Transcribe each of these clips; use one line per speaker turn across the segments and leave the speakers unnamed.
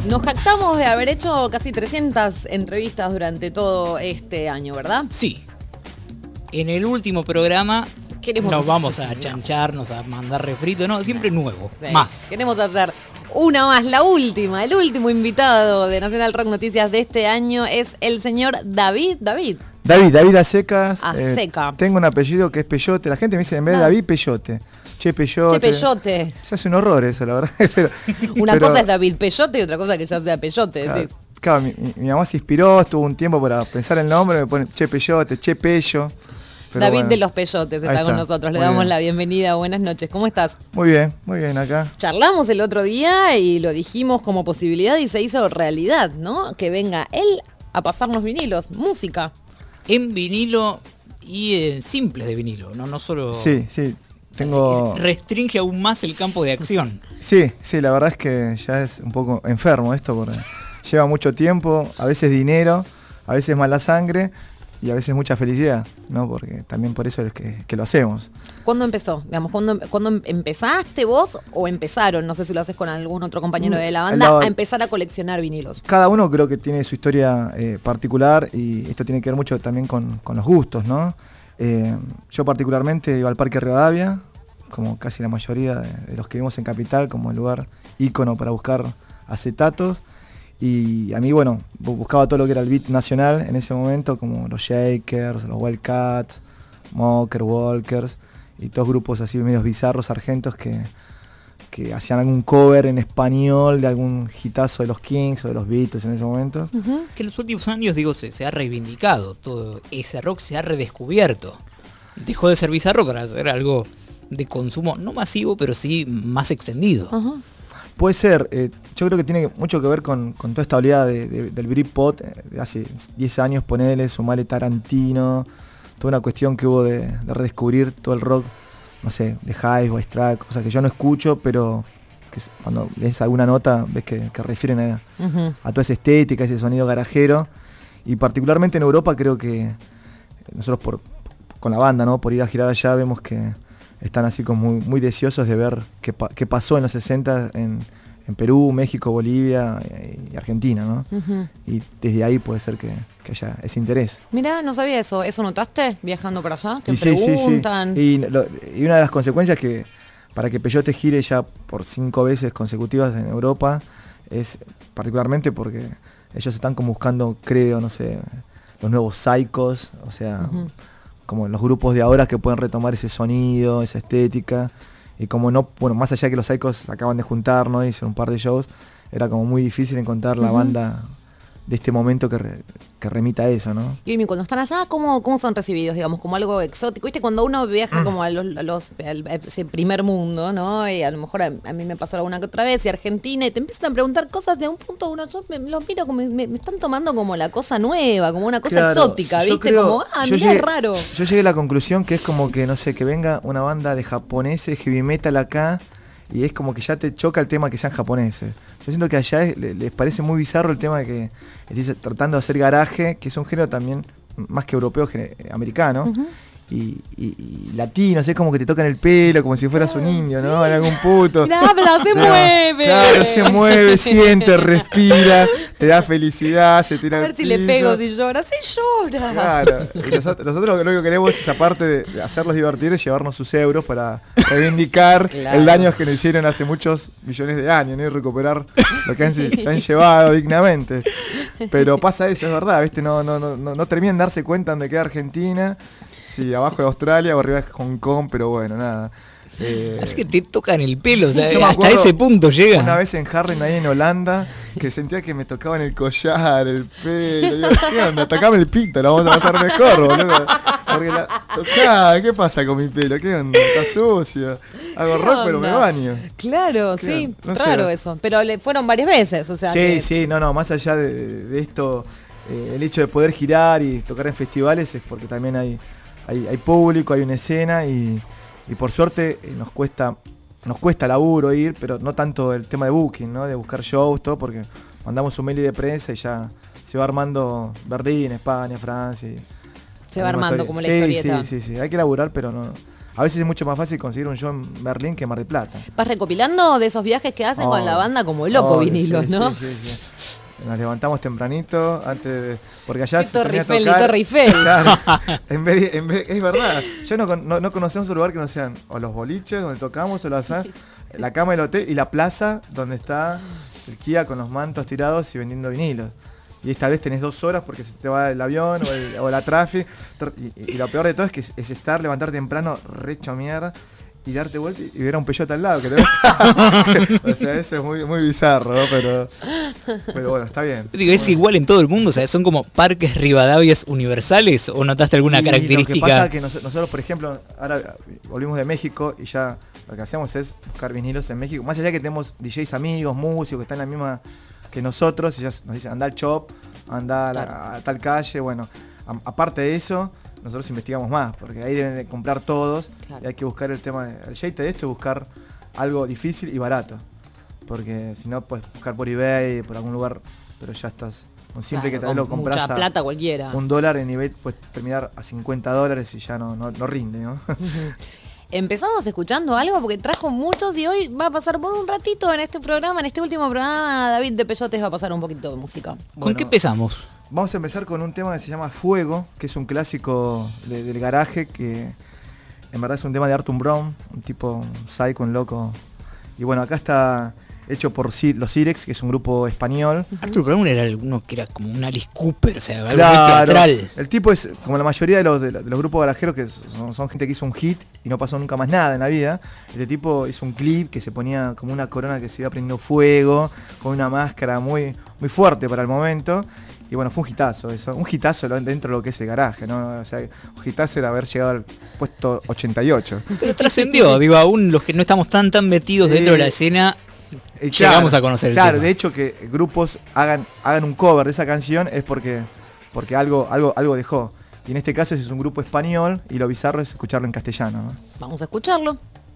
Nos jactamos de haber hecho casi 300 entrevistas durante todo este año, ¿verdad?
Sí. En el último programa nos vamos a chancharnos, a mandar refrito, no, siempre nuevo,
Sí.
más.
Queremos hacer una más, la última, el último invitado de Nacional Rock Noticias de este año es el señor David.
David Acecas.
Aceca.
Tengo un apellido que es Peyote. La gente me dice en vez de David, Peyote. Che, Peyote.
Peyote.
Se hace un horror eso, la verdad.
Una cosa es David Peyote y otra cosa que ya sea Peyote.
Claro,
¿sí?
claro, mi mamá se inspiró, estuvo un tiempo para pensar el nombre, me pone Che Peyote, Che Pello. Pero
David
bueno,
de los Peyotes está con nosotros. Le damos la bienvenida. Buenas noches. ¿Cómo estás?
Muy bien acá.
Charlamos el otro día y lo dijimos como posibilidad y se hizo realidad, ¿no? Que venga él a pasarnos vinilos, música.
En vinilo y en simples de vinilo, no solo...
Sí. Tengo...
Restringe aún más el campo de acción.
Sí, la verdad es que ya es un poco enfermo esto porque lleva mucho tiempo, a veces dinero, a veces mala sangre y a veces mucha felicidad, ¿no? Porque también por eso es que lo hacemos.
¿Cuándo empezó? Digamos, ¿cuándo empezaste vos o empezaron, no sé si lo haces con algún otro compañero de la banda, a empezar a coleccionar vinilos?
Cada uno creo que tiene su historia particular y esto tiene que ver mucho también con los gustos, ¿no? Yo particularmente iba al Parque Rivadavia, como casi la mayoría de los que vivimos en Capital, como el lugar ícono para buscar acetatos. Y a mí, bueno, buscaba todo lo que era el beat nacional en ese momento, como los Shakers, los Wildcats, Mocker, Walkers, y todos grupos así medios bizarros, argentos, que hacían algún cover en español de algún hitazo de los Kings o de los Beatles en ese momento.
Que en los últimos años, digo, se ha reivindicado, todo ese rock se ha redescubierto. Dejó de ser bizarro para ser algo de consumo, no masivo, pero sí más extendido.
Puede ser, yo creo que tiene mucho que ver con toda esta oleada del Britpop, de hace 10 años, ponele, sumale Tarantino, toda una cuestión que hubo de redescubrir todo el rock, no sé, de Hives, White Stripes, cosas que yo no escucho, pero que cuando lees alguna nota ves que refieren a toda esa estética, ese sonido garajero, y particularmente en Europa creo que nosotros con la banda, ¿no? Por ir a girar allá vemos que están así como muy deseosos de ver qué pasó en los 60 en Perú, México, Bolivia y Argentina, ¿no? Y desde ahí puede ser que haya ese interés.
Mirá, no sabía eso. ¿Eso notaste viajando para allá? ¿Te
y
preguntan?
Sí. Y una de las consecuencias que para que Peyote gire ya por 5 veces consecutivas en Europa es particularmente porque ellos están como buscando, creo, no sé, los nuevos Psychos, o sea... como los grupos de ahora que pueden retomar ese sonido, esa estética, y como no, bueno, más allá de que los Psychos acaban de juntar, ¿no? Y hicieron un par de shows, era como muy difícil encontrar la banda de este momento que remita a eso, ¿no?
Y cuando están allá, ¿cómo son recibidos? Digamos, como algo exótico. ¿Viste? Cuando uno viaja como al ese primer mundo, ¿no? Y a lo mejor a mí me pasó alguna que otra vez, y Argentina, y te empiezan a preguntar cosas de un punto uno, yo los miro como, me están tomando como la cosa nueva, como una cosa exótica, ¿viste? Como, mirá, es raro.
Yo llegué a la conclusión que es como que, no sé, que venga una banda de japoneses, heavy metal acá, y es como que ya te choca el tema que sean japoneses. Yo siento que allá les parece muy bizarro el tema de que estés tratando de hacer garaje, que es un género también más que europeo, americano, y latino, es como que te tocan el pelo, como si fueras un indio, ¿no? En algún puto.
Habla, se mueve.
Claro, se mueve, siente, respira, te da felicidad, se tira
a ver
al
si
piso.
le pego, si llora, sí llora.
Claro, y nosotros lo único que queremos es, aparte de hacerlos divertir, es llevarnos sus euros para reivindicar el daño que nos hicieron hace muchos millones de años, ¿no? Y recuperar lo que se han llevado dignamente. Pero pasa eso, es verdad, ¿viste? No terminan de darse cuenta de que es Argentina. Sí, abajo de Australia o arriba de Hong Kong, pero bueno, nada.
Así que te tocan el pelo, o sea,
hasta
hasta ese punto llega.
Una vez en Harlem, ahí en Holanda, que sentía que me tocaban el collar, el pelo. Digo, ¿qué onda? Tocame el pito, lo vamos a pasar mejor, boludo. Porque tocá, ¿qué pasa con mi pelo? ¿Qué onda? Está sucio. Hago rock, pero me baño.
Claro, sí, no raro sé. Eso. Pero le fueron varias veces, o sea.
Sí, más allá de esto, el hecho de poder girar y tocar en festivales es porque también hay público, hay una escena y por suerte nos cuesta laburo ir, pero no tanto el tema de booking, ¿no? De buscar shows, todo, porque mandamos un mail de prensa y ya se va armando Berlín, España, Francia.
Se va armando como la historieta.
Sí, hay que laburar, pero no. A veces es mucho más fácil conseguir un show en Berlín que en Mar del Plata.
Vas recopilando de esos viajes que hacen con la banda como loco vinilos,
sí,
¿no?
Sí. Nos levantamos tempranito porque allá se
Torre
termina de
Eiffel y
tocar.
Torre Eiffel.
Claro, es verdad. Yo no conocemos un lugar que no sean o los boliches donde tocamos o la cama del hotel y la plaza donde está el Kia con los mantos tirados y vendiendo vinilos. Y esta vez tenés 2 horas porque se te va el avión o la tráfico. Y lo peor de todo es que es levantar temprano, recho mierda, y darte vuelta y ver a un Peugeot al lado. O sea, eso es muy, muy bizarro, ¿no? Pero bueno, está bien.
Digo, ¿es igual en todo el mundo? O sea, ¿son como parques Rivadavias universales o notaste alguna característica?
Lo que pasa es que nosotros, por ejemplo, ahora volvimos de México y ya lo que hacemos es buscar vinilos en México. Más allá que tenemos DJs amigos, músicos que están en la misma que nosotros, y ya nos dicen, anda al shop, anda a tal calle, bueno. Aparte de eso, nosotros investigamos más, porque ahí deben de comprar todos, y hay que buscar el tema del jeite de esto, y buscar algo difícil y barato, porque si no puedes buscar por eBay, por algún lugar, pero ya estás, con siempre que tal vez lo compras
mucha plata cualquiera.
$1 en eBay puedes terminar a $50 y ya no rinde, ¿no?
Empezamos escuchando algo porque trajo muchos y hoy va a pasar por un ratito en este programa, en este último programa, David de Peyotes va a pasar un poquito de música.
¿Con qué empezamos?
Vamos a empezar con un tema que se llama Fuego, que es un clásico del garaje, que en verdad es un tema de Arthur Brown, un tipo psycho, un loco. Y bueno, acá está hecho por los Sirex, que es un grupo español.
Arthur Brown era alguno que era como un Alice Cooper, o sea, algo muy
Claro,
teatral.
el tipo es como la mayoría de los grupos garajeros, que son gente que hizo un hit y no pasó nunca más nada en la vida. Este tipo hizo un clip que se ponía como una corona que se iba prendiendo fuego, con una máscara muy, muy fuerte para el momento. Y bueno, fue un hitazo eso, un hitazo dentro de lo que es el garaje, ¿no? O sea, un hitazo era haber llegado al puesto 88.
Pero trascendió, digo, aún los que no estamos tan metidos dentro de la escena, llegamos a conocer el tema.
Claro, de hecho que grupos hagan un cover de esa canción es porque algo dejó. Y en este caso es un grupo español y lo bizarro es escucharlo en castellano, ¿no?
Vamos a escucharlo.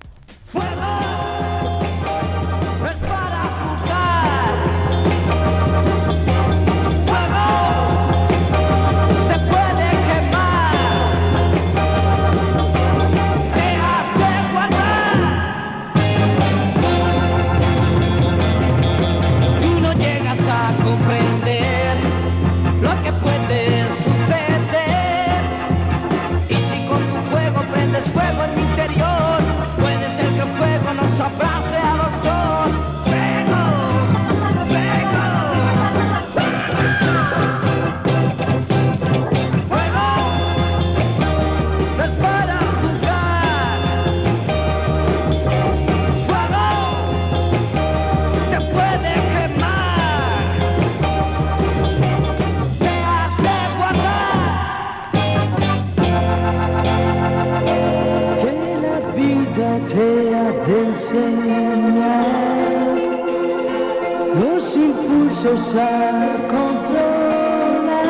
Los impulsos a controlar.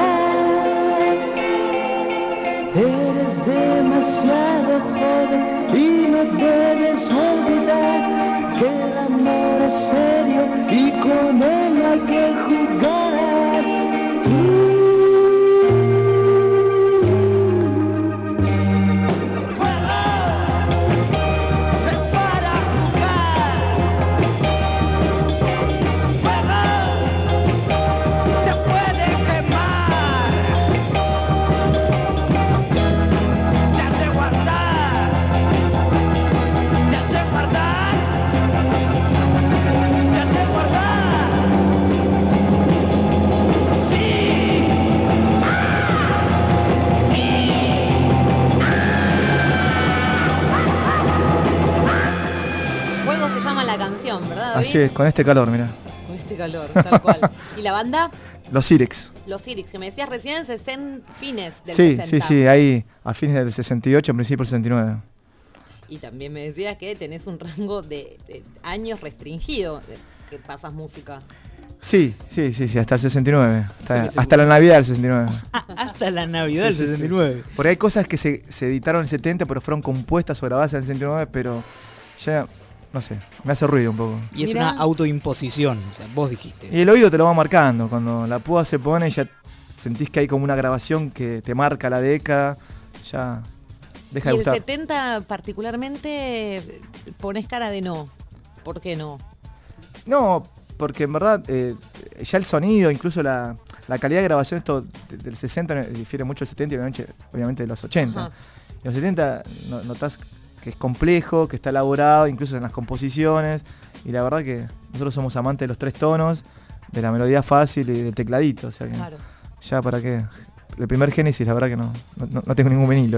Eres demasiado joven y no debes olvidar que el amor es serio y con él hay que jugar.
La canción, ¿verdad, David?
Así es, con este calor, mira.
Con este calor, tal cual. ¿Y la banda?
Los Sirex.
Los Sirex, que me decías recién, fines del
Sí,
60.
sí, ahí a fines del 68, en principio del 69.
Y también me decías que tenés un rango de años restringido que pasas música.
Sí, hasta el 69. Hasta la Navidad del 69.
Hasta la Navidad del 69.
Porque hay cosas que se editaron en el 70, pero fueron compuestas o grabadas en el 69, pero ya... No sé, me hace ruido un poco.
Y es
Mirá.
una autoimposición, o sea, vos dijiste.
Y el oído te lo va marcando, cuando la púa se pone ya sentís que hay como una grabación que te marca la década, ya deja
Y
de
el
gustar.
70 particularmente pones cara de no. ¿Por qué no?
No, porque en verdad ya el sonido, incluso la calidad de grabación del 60 difiere mucho del 70 y obviamente de los 80.
Ajá.
En los 70 notás que es complejo, que está elaborado, incluso en las composiciones. Y la verdad que nosotros somos amantes de los 3 tonos, de la melodía fácil y del tecladito. O sea que
Claro.
ya para qué. El primer Génesis, la verdad que no tengo ningún vinilo.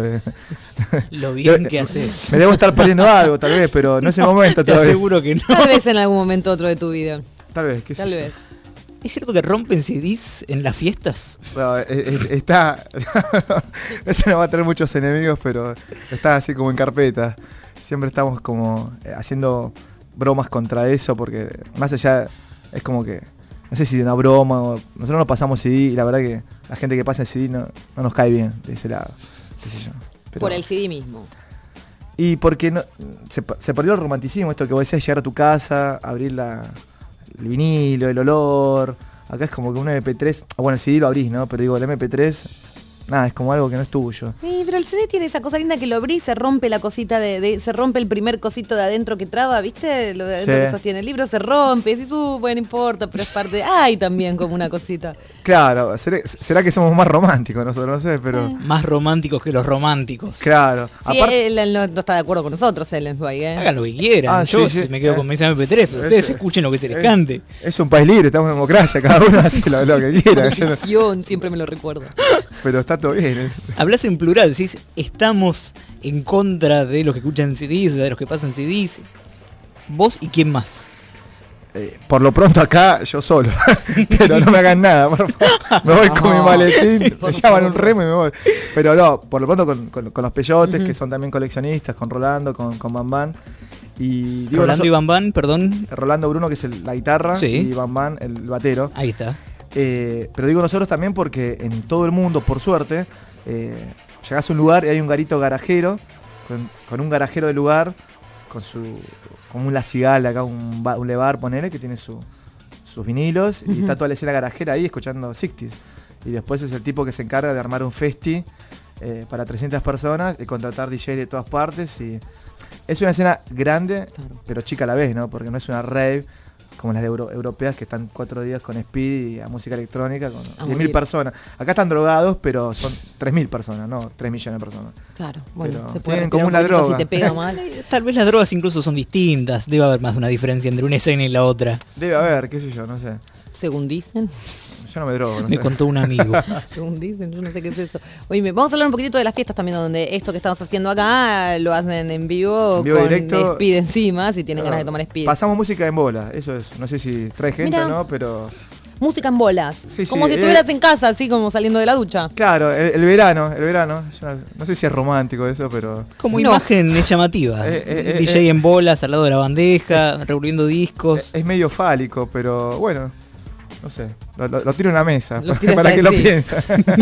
Lo bien que haces.
Me debo estar perdiendo algo, tal vez, pero no es el momento
Te
todavía.
aseguro que no.
Tal vez en algún momento otro de tu vida.
Tal vez, qué sé
Tal
yo.
vez.
¿Es cierto que rompen CDs en las fiestas?
No, está. Ese no va a tener muchos enemigos, pero está así como en carpeta. Siempre estamos como haciendo bromas contra eso, porque más allá es como que. No sé si de una broma o. Nosotros no pasamos CD y la verdad que la gente que pasa el CD no nos cae bien de ese lado. Qué sé yo. Pero-
Por el CD mismo.
Y porque se perdió el romanticismo, esto que vos decías, llegar a tu casa, abrir el vinilo, el olor. Acá es como que un MP3, bueno, el CD lo abrís, ¿no? Pero digo, el MP3, nada, es como algo que no es tuyo.
Sí, pero el CD tiene esa cosa linda que lo abrís, se rompe la cosita se rompe el primer cosito de adentro que traba, ¿viste? Lo de adentro
Sí.
que sostiene el libro se rompe, y decís, bueno, no importa, pero es parte, hay también como una cosita.
Claro, será que somos más románticos nosotros, no sé, pero...
Más románticos que los románticos.
Claro.
Sí, él no está de acuerdo con nosotros, Ellen Zweig, ¿eh?
Hagan lo que quieran.
Ah,
Yo
sí, sí.
me quedo con mis MP3, pero ustedes
Eso-
escuchen lo que se les cante.
Es un país libre, estamos en democracia, cada uno hace lo que quiera. Yo no-
Maldición, siempre me lo recuerdo.
pero está todo bien.
Hablas en plural, decís, estamos en contra de los que escuchan CDs, de los que pasan CDs. ¿Vos y quién más?
Por lo pronto acá, yo solo. Pero no me hagan nada, por favor. Me voy con mi maletín, me llaman un remo y me voy. Pero no, por lo pronto con los peyotes, que son también coleccionistas, con Rolando, con Bam Bam. Y digo,
Rolando y Bam Bam, perdón.
Rolando Bruno, que es la guitarra,
Sí.
y Bam Bam, el batero.
Ahí está.
Pero digo nosotros también porque en todo el mundo, por suerte, llegás a un lugar y hay un garito garajero, con un garajero del lugar, como un La Cigala acá, un Levar, ponele, que tiene sus vinilos, y está toda la escena garajera ahí escuchando 60s. Y después es el tipo que se encarga de armar un festi para 300 personas y contratar DJs de todas partes. Y es una escena grande,
Claro.
pero chica a la vez, ¿no? Porque no es una rave como las de europeas que están 4 días con speed y a música electrónica con
A
10.000
morir.
personas. Acá están drogados, pero son 3.000 personas, no 3 millones de personas.
Claro, bueno,
Pero
se puede
tienen
respirar
como
un
una
poquito
droga.
si te pega mal.
Tal vez las drogas incluso son distintas. Debe haber más de una diferencia entre una escena y la otra.
Debe haber, qué sé yo, no sé.
Según dicen.
Yo no me drogo, no
Me
sé.
contó un amigo.
Según dicen, yo no sé qué es eso. Oye, vamos a hablar un poquitito de las fiestas también, donde esto que estamos haciendo acá lo hacen en vivo,
En vivo
con
directo.
speed encima, si tienen ganas de tomar speed.
Pasamos música en bola, eso es. No sé si trae gente
Mira.
o no, pero...
Música en bolas.
Sí,
Como
sí,
si estuvieras en casa, así como saliendo de la ducha.
Claro, el verano. Yo no sé si es romántico eso, pero...
Como
No.
imagen es llamativa. DJ en bolas al lado de la bandeja, revolviendo discos.
Es medio fálico, pero bueno, no sé. Lo tiro en la mesa,
Lo tiras
para
ahí,
que lo
sí.
piensa.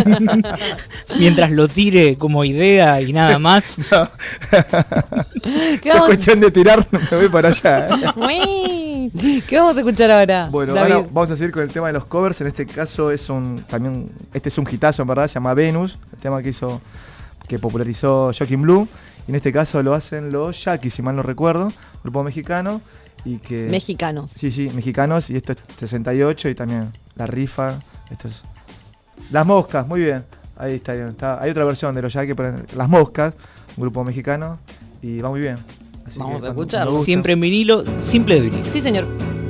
Mientras lo tire como idea y nada más.
¿Qué
Si es
vamos,
cuestión de tirar, me voy para allá.
Uy, ¿qué vamos a escuchar ahora?
Bueno,
David?
ahora vamos a seguir con el tema de los covers. En este caso este es un hitazo en verdad, se llama Venus, el tema que popularizó Joaquin Blue. Y en este caso lo hacen los Yaquis, si mal no recuerdo, grupo mexicano. Y que
Mexicanos.
Sí, mexicanos, y esto es 68 y también La Rifa, esto es Las Moscas, muy bien, ahí está bien, hay otra versión de los Yaquis, pero Las Moscas, un grupo mexicano, y va muy bien. Así
Vamos
que
a
cuando
escucharlo.
guste.
Siempre en vinilo, simple de vinilo.
Sí, señor.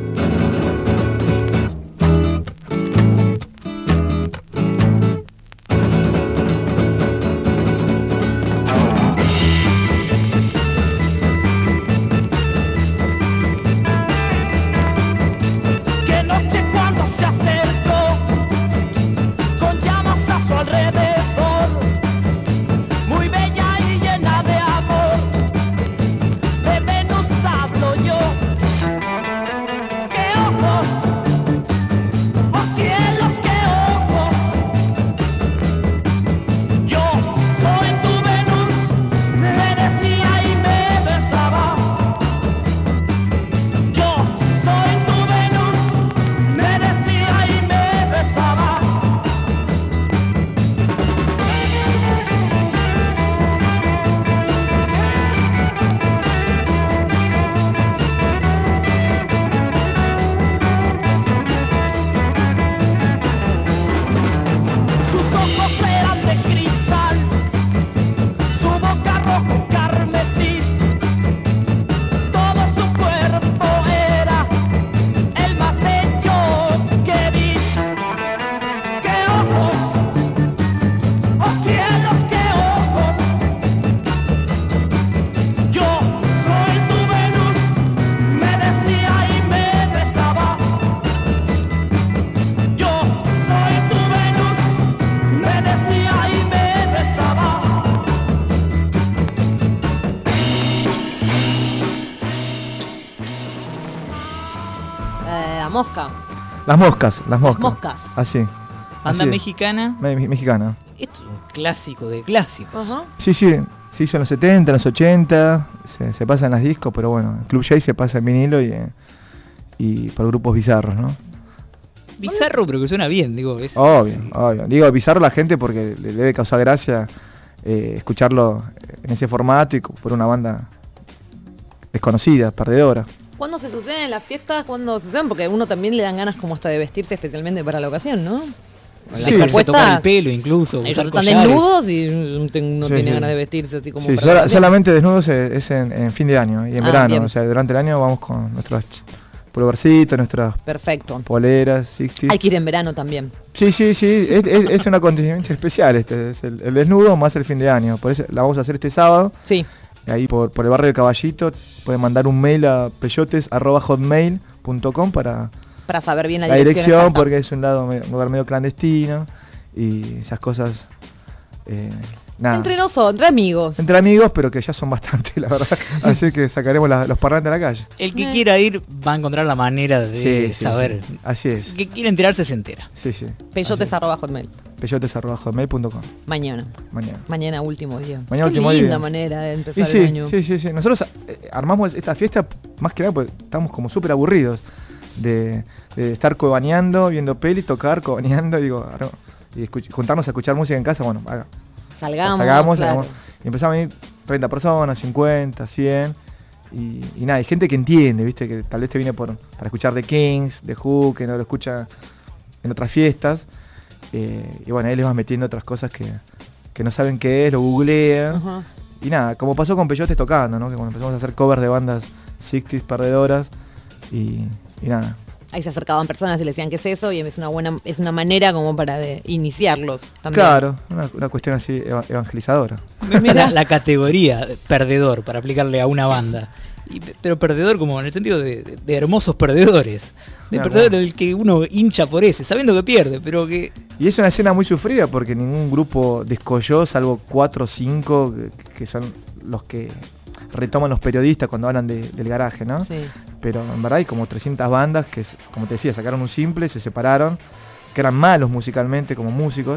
Qué noche cuando se acercó, con llamas a su alrededor, muy bella y llena de amor, de Venus hablo yo.
La Mosca.
Las Moscas.
Las Moscas.
Así.
Banda
Así.
mexicana.
Mexicana.
Esto es un clásico de clásicos.
Ajá.
Sí, se hizo en los 70, en los 80, se pasa en las discos, pero bueno, el Club J se pasa en vinilo y por grupos bizarros, ¿no?
Bizarro, pero que suena bien, digo.
Obvio. Digo bizarro a la gente porque le debe causar gracia escucharlo en ese formato y por una banda desconocida, perdedora.
¿Cuándo se suceden las fiestas? ¿Cuándo se suceden? Porque uno también le dan ganas como hasta de vestirse especialmente para la ocasión, ¿no?
Sí.
Dejarse tocar el pelo incluso.
Ellos
usar
están
collares.
desnudos y uno
Sí,
tiene
sí.
ganas de vestirse así como
Sí,
para la ocasión.
solamente desnudos es en fin de año y en verano.
Bien.
O sea, durante el año vamos con nuestros pullovercitos, nuestras
Perfecto.
poleras, 60.
Hay que ir en verano también.
Sí, es un acontecimiento especial este, es el desnudo más el fin de año. Por eso la vamos a hacer este sábado,
Sí.
ahí por el barrio de Caballito. Pueden mandar un mail a peyotes@hotmail.com para
Para saber bien
la dirección,
exacta.
porque es un lugar medio clandestino y esas cosas, nada.
Entre amigos.
Entre amigos, pero que ya son bastantes, la verdad. Así que sacaremos los parlantes a la calle.
El que quiera ir va a encontrar la manera de saber.
Sí. Así es.
El que quiera enterarse se entera.
Sí.
Peyotes@hotmail.
peyotes@hotmail.com.
Mañana.
Mañana.
Mañana último día.
Mañana
Qué
último
linda
día.
manera de
Y
empezar
sí,
el año.
sí. Nosotros armamos esta fiesta más que nada porque estamos como súper aburridos de estar cobaneando, viendo peli, tocar, cobaneando, y juntarnos a escuchar música en casa. Bueno,
Salgamos, claro.
hagamos. Y empezamos a venir 30 personas, 50, 100. Y nada, hay gente que entiende, viste, que tal vez te viene para escuchar The Kings, The Who, que no lo escucha en otras fiestas. Y bueno, ahí les vas metiendo otras cosas que no saben qué es, lo googlean.
Ajá.
Y nada, como pasó con Peyotes tocando, ¿no? Que cuando empezamos a hacer covers de bandas 60s perdedoras y nada.
Ahí se acercaban personas y le decían qué es eso y es una manera como para iniciarlos también.
Claro, una cuestión así evangelizadora.
Me gusta la categoría perdedor para aplicarle a una banda. Pero perdedor como en el sentido de hermosos perdedores. De
Claro,
perdedor
claro.
el que uno hincha por ese, sabiendo que pierde, pero que...
Y es una escena muy sufrida porque ningún grupo descolló, salvo 4 o 5, que son los que retoman los periodistas cuando hablan del garaje, ¿no?
Sí.
Pero en verdad hay como 300 bandas que, como te decía, sacaron un simple, se separaron, que eran malos musicalmente como músicos.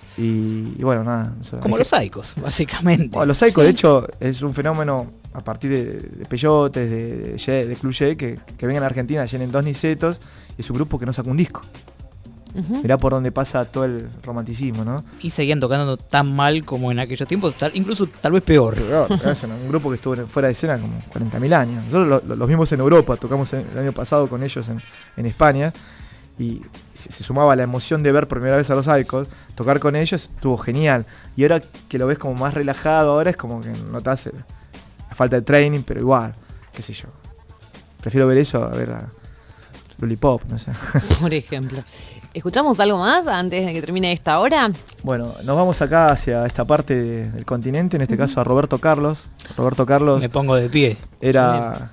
Y bueno, nada. O sea,
Como los Saicos, básicamente.
Bueno, los Saicos, de hecho, es un fenómeno a partir de Peyotes, de Club J, que vengan a Argentina, llenen 2 nicetos, y es un grupo que no saca un disco.
Ujú.
Mirá por dónde pasa todo el romanticismo, ¿no?
Y seguían tocando tan mal como en aquellos tiempos, incluso tal vez peor.
Es un grupo que estuvo fuera de escena como 40.000 años. Nosotros los vimos en Europa, tocamos el año pasado con ellos en España, y se sumaba la emoción de ver por primera vez a los Saicos, tocar con ellos estuvo genial. Y ahora que lo ves como más relajado, ahora es como que notas la falta de training, pero igual, qué sé yo. Prefiero ver eso a ver a Lollipop, no sé.
Por ejemplo. ¿Escuchamos algo más antes de que termine esta hora?
Bueno, nos vamos acá hacia esta parte del continente, en este caso a Roberto Carlos. Roberto Carlos
Me pongo de pie.
era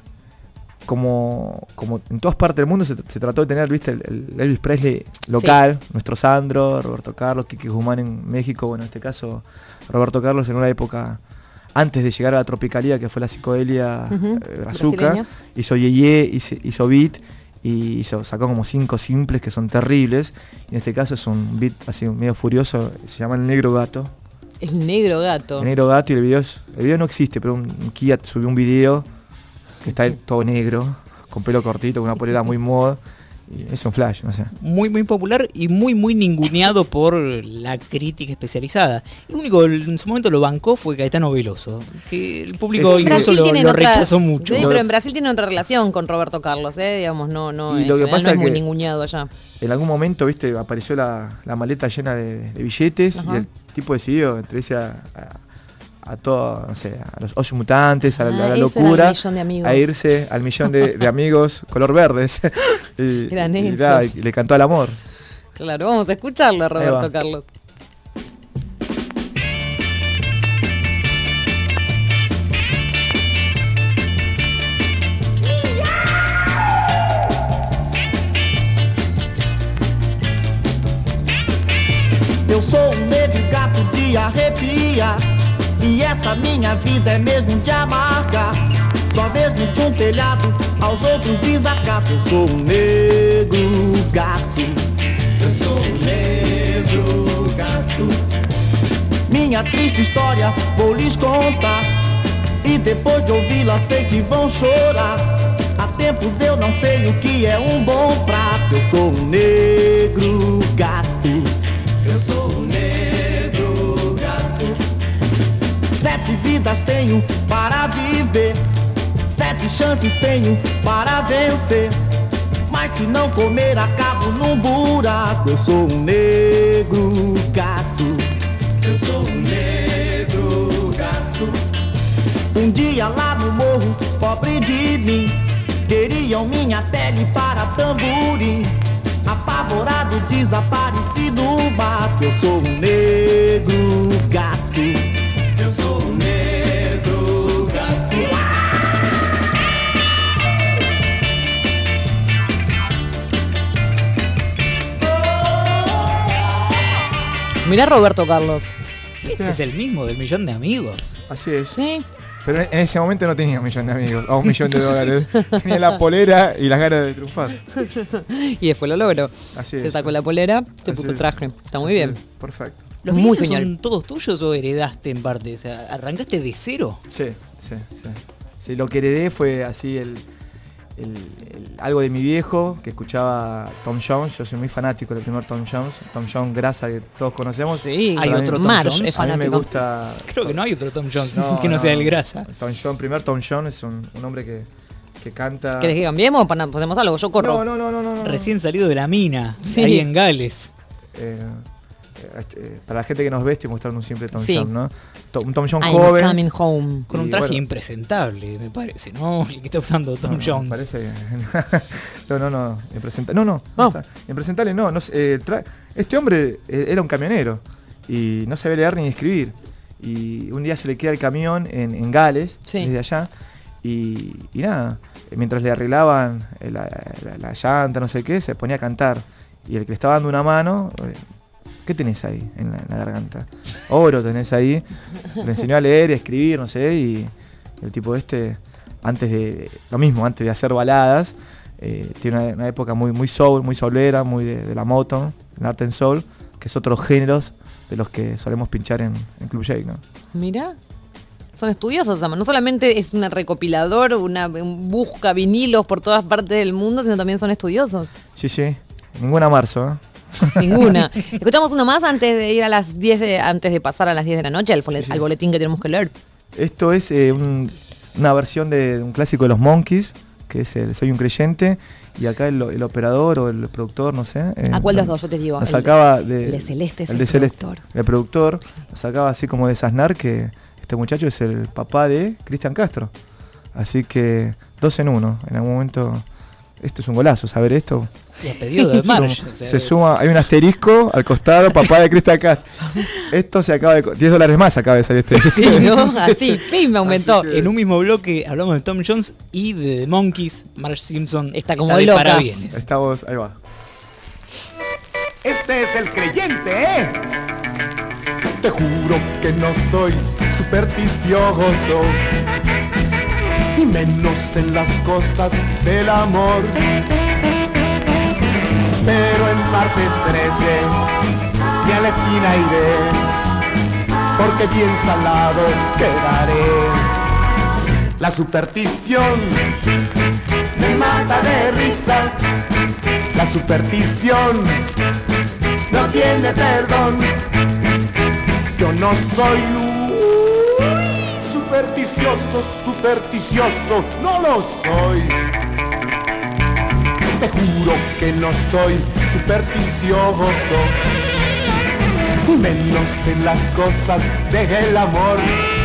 como en todas partes del mundo se trató de tener, viste, el Elvis Presley local, nuestro Sandro, Roberto Carlos, Kiki Guzmán en México, bueno, en este caso Roberto Carlos en una época antes de llegar a la tropicalía, que fue la psicodelia brazuca,
Brasileña.
hizo Yeye, hizo beat y sacó como 5 simples que son terribles. Y en este caso es un beat así medio furioso, se llama El Negro Gato.
El Negro Gato.
El Negro Gato, y el video no existe, pero un Kia subió un video que está él todo negro, con pelo cortito, con una polera muy moda. Y es un flash, no sé.
Muy popular y muy ninguneado por la crítica especializada. El único que en su momento lo bancó fue Caetano Veloso, que el público incluso lo rechazó mucho.
Sí, pero en Brasil tiene otra relación con Roberto Carlos, digamos, no,
Y lo que pasa
no es muy
que
ninguneado allá.
En algún momento, viste, apareció la maleta llena de billetes.
Ajá.
Y el tipo decidió entregarse a todo, no sé, a los 8 mutantes, a la
ese
locura,
era el millón de amigos.
a irse al millón de amigos color verdes. y nada, y le cantó al amor.
Claro, vamos a escucharlo a
Ahí
Roberto
va.
Carlos.
Eu sou um negro gato de arrepia, e essa minha vida é mesmo de amarga. só mesmo de um telhado, aos outros desacato. Eu sou um negro gato. Eu sou um negro gato. Minha triste história vou lhes contar, e depois de ouvi-la sei que vão chorar. Há tempos eu não sei o que é um bom prato. Eu sou um negro gato. Eu sou um negro gato. 7 vidas tenho para viver, 7 chances tenho para vencer. Mas se não comer acabo num buraco. Eu sou um negro gato. Eu sou um negro gato. Um dia lá no morro, pobre de mim, queriam minha pele para tamborim. Apavorado, desapareci no mato. Eu sou um negro gato. Eu sou um negro gato.
Mirá Roberto Carlos.
Este es el mismo del Millón de Amigos.
Así es.
Sí.
Pero en ese momento no tenía 1 millón de amigos, o $1.000.000. Tenía la polera y las ganas de triunfar.
Y después lo logró.
Así
Se
es.
sacó la polera, se
Así
puso
es.
traje. Está muy
Así
bien.
es. Perfecto.
¿Los
Muy
vinilos
genial.
son todos tuyos o heredaste en parte? O sea, ¿arrancaste de cero?
Sí. Sí, lo que heredé fue así algo de mi viejo, que escuchaba Tom Jones. Yo soy muy fanático del primer Tom Jones grasa que todos conocemos.
Sí,
Hay
Pero a
otro
mí-
Tom
Marsh
Jones.
es
A mí me
fanático.
gusta...
Creo que no hay otro Tom Jones que no sea el grasa.
Primer Tom Jones es un hombre que canta...
¿Querés que cambiemos o ponemos algo? Yo corro.
No.
Recién salido de la mina,
Sí.
ahí en Gales.
Para la gente que nos ve estoy mostrando un simple Tom
Sí.
Jones, ¿no? Un Tom Jones
I'm
joven.
coming home.
Con un
Y
traje
bueno.
impresentable, me parece, ¿no? El que está usando Tom
No,
Jones.
Parece que... no, impresentable. No.
No.
Impresentable no sé, este hombre era un camionero y no sabía leer ni escribir. Y un día se le queda el camión en Gales,
Sí.
desde allá, y nada, mientras le arreglaban la llanta, no sé qué, se ponía a cantar. Y el que le estaba dando una mano, ¿qué tenés ahí en la garganta? Oro tenés ahí. Le enseñó a leer y a escribir, no sé, y el tipo antes de hacer baladas, tiene una época muy soul, muy soulera, muy de la Motown, el Art and Soul, que es otros géneros de los que solemos pinchar en Club Jake, ¿no?
Mirá. Son estudiosos, no solamente es un recopilador, busca vinilos por todas partes del mundo, sino también son estudiosos.
Sí, ninguna marzo, ¿eh?
Ninguna. Escuchamos uno más antes de ir a las 10, antes de pasar a las 10 de la noche al boletín que tenemos que leer.
Esto es una versión de un clásico de los Monkees, que es el Soy un creyente, y acá el operador o el productor, no sé.
¿A cuál de los dos? Yo te digo.
Lo sacaba de...
El de Celeste es
el
el
de Celeste,
productor.
el productor, lo sacaba así como de Sasnar, que este muchacho es el papá de Cristian Castro. Así que 2 en 1. En algún momento... Esto es un golazo, saber esto.
Y a pedido de Marsh. o sea,
Se suma, hay un asterisco al costado, papá de Cristian Castro. Esto se acaba de... $10 más acaba de salir este.
Sí, ¿no? Así, pim, me aumentó.
Así que-
En un mismo bloque hablamos de Tom Jones y de The Monkees. Marge Simpson
Está como
de
loca.
parabienes.
Estamos, ahí va.
Este es el creyente, ¿eh? Te juro que no soy supersticioso, y menos en las cosas del amor. Pero en martes 13 y a la esquina iré, porque bien salado quedaré. La superstición me mata de risa. La superstición no tiene perdón. Yo no soy supersticioso, no lo soy. Te juro que no soy supersticioso, menos en las cosas del amor.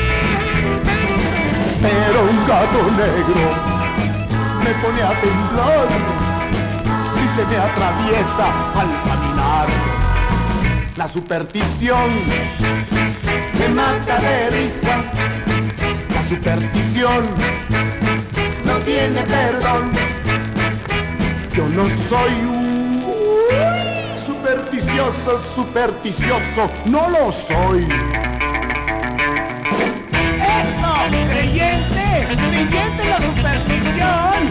Pero un gato negro me pone a temblar si se me atraviesa al caminar. La superstición me mata de risa. La superstición no tiene perdón. Yo no soy supersticioso, no lo soy. ¡Eso, creyente!
Brillante la superstición.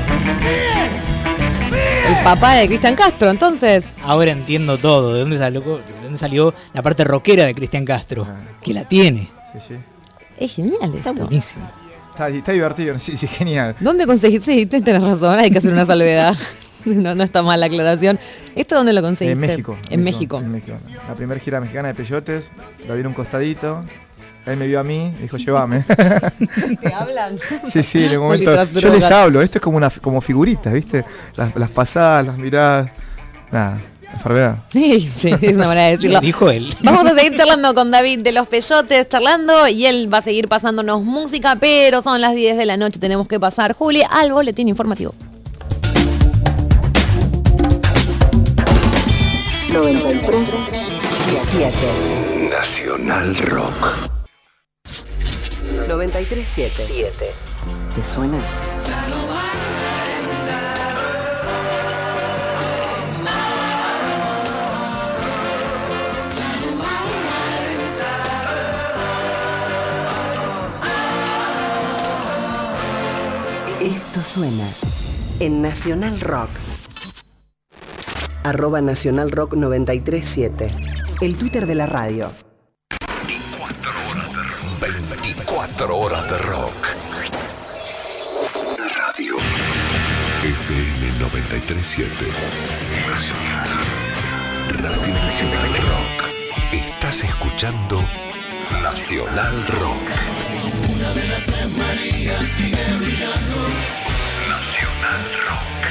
Sí.
El papá de Cristian Castro, entonces.
Ahora entiendo todo. ¿De dónde salió la parte rockera de Cristian Castro? Que la tiene.
Sí, sí.
Es genial
Está
esto.
buenísimo.
Está divertido, sí, sí, genial.
¿Dónde conseguiste? Sí, tenés razón, hay que hacer una salvedad. No está mal la aclaración. ¿Esto dónde lo conseguiste?
En México.
En México.
En México. La primera gira mexicana de Peyotes, lo vi en un costadito. Él me vio a mí, dijo, llévame.
¿Te hablan?
Sí, sí, en el momento.
Politras
Yo les
drogas.
hablo, esto es como figuritas, ¿viste? Las pasadas, las miradas. Nada, enfermedad.
Sí, es una manera de decirlo.
Dijo él.
Vamos a seguir charlando con David de los Peyotes, charlando, y él va a seguir pasándonos música, pero son las 10 de la noche, tenemos que pasar, Juli, al boletín informativo.
93.7
Nacional Rock.
93.7. ¿Te suena? Esto suena en Nacional Rock. @Nacional Rock 93.7. El Twitter de la radio.
24 horas de rock. Radio. FM 93.7. Nacional. Radio Nacional Rock. Estás escuchando Nacional Rock. Una de las tres Marías sigue brillando. Nacional Rock.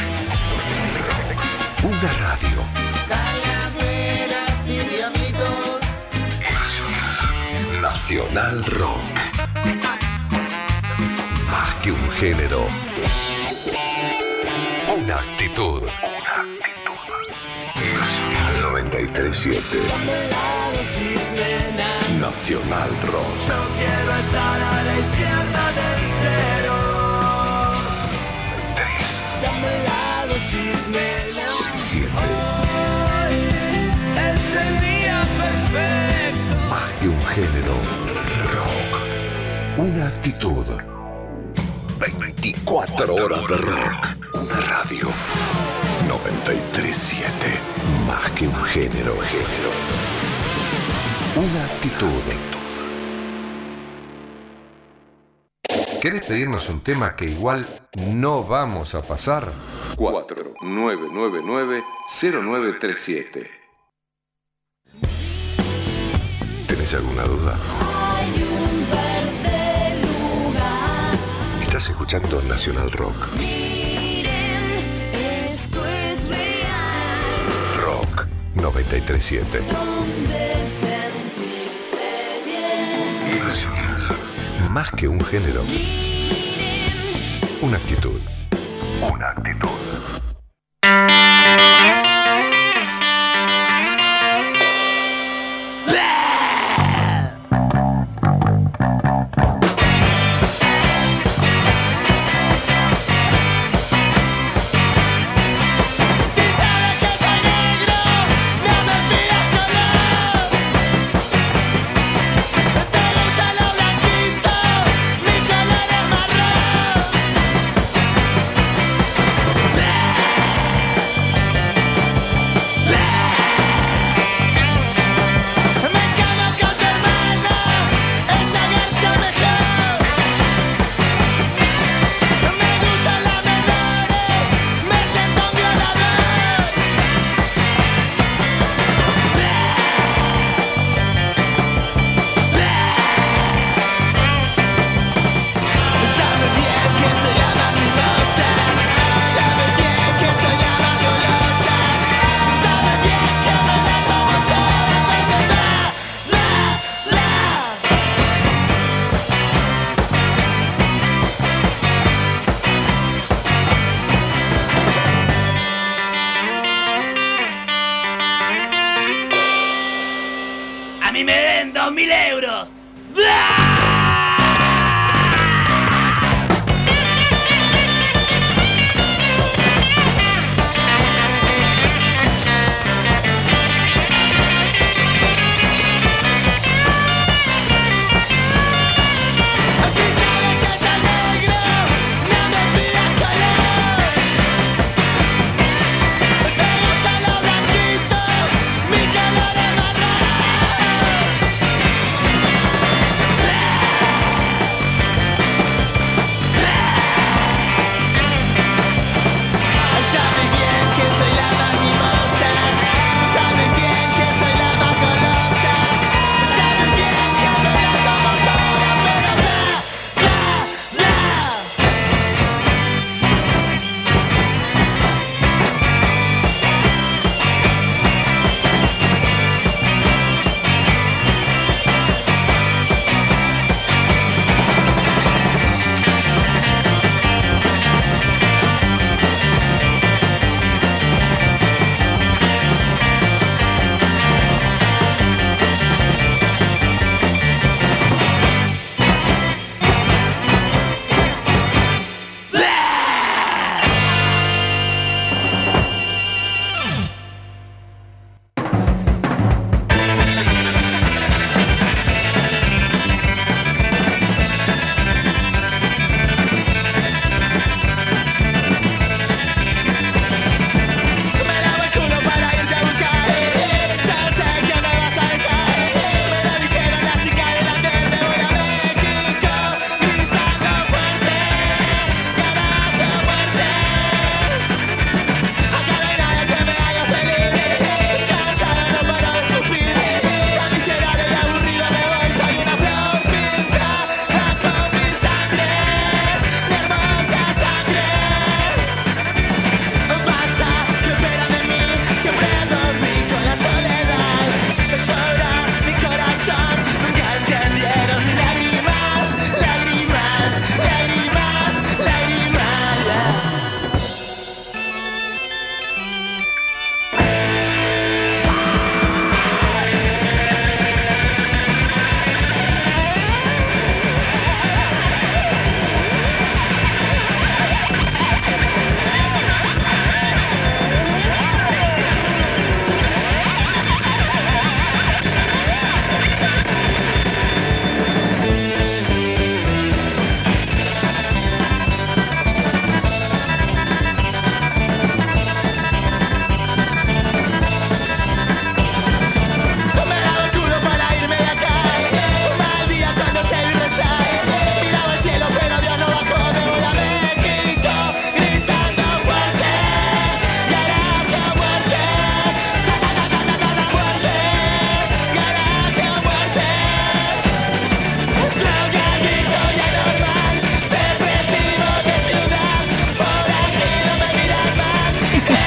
Una radio. Calaveras y diablitos. Nacional Rock. Más que un género. Una actitud. Nacional 93.7. Nacional Rock.
Yo quiero estar a la izquierda del cero.
3.
Dame la dosis menos.
7.
Es el día perfecto.
Más que un género. Rock. Una actitud. 24 horas de rock. Una radio. 93.7. Más que un género. Una actitud.
¿Querés pedirnos un tema que igual no vamos a pasar? 4999-0937.
¿Tenés alguna duda? Estás escuchando Nacional Rock. Rock 93.7. Nacional. Más que un género. Una actitud. Una actitud.
A mí me den 2.000 euros. Así sabe que es negro.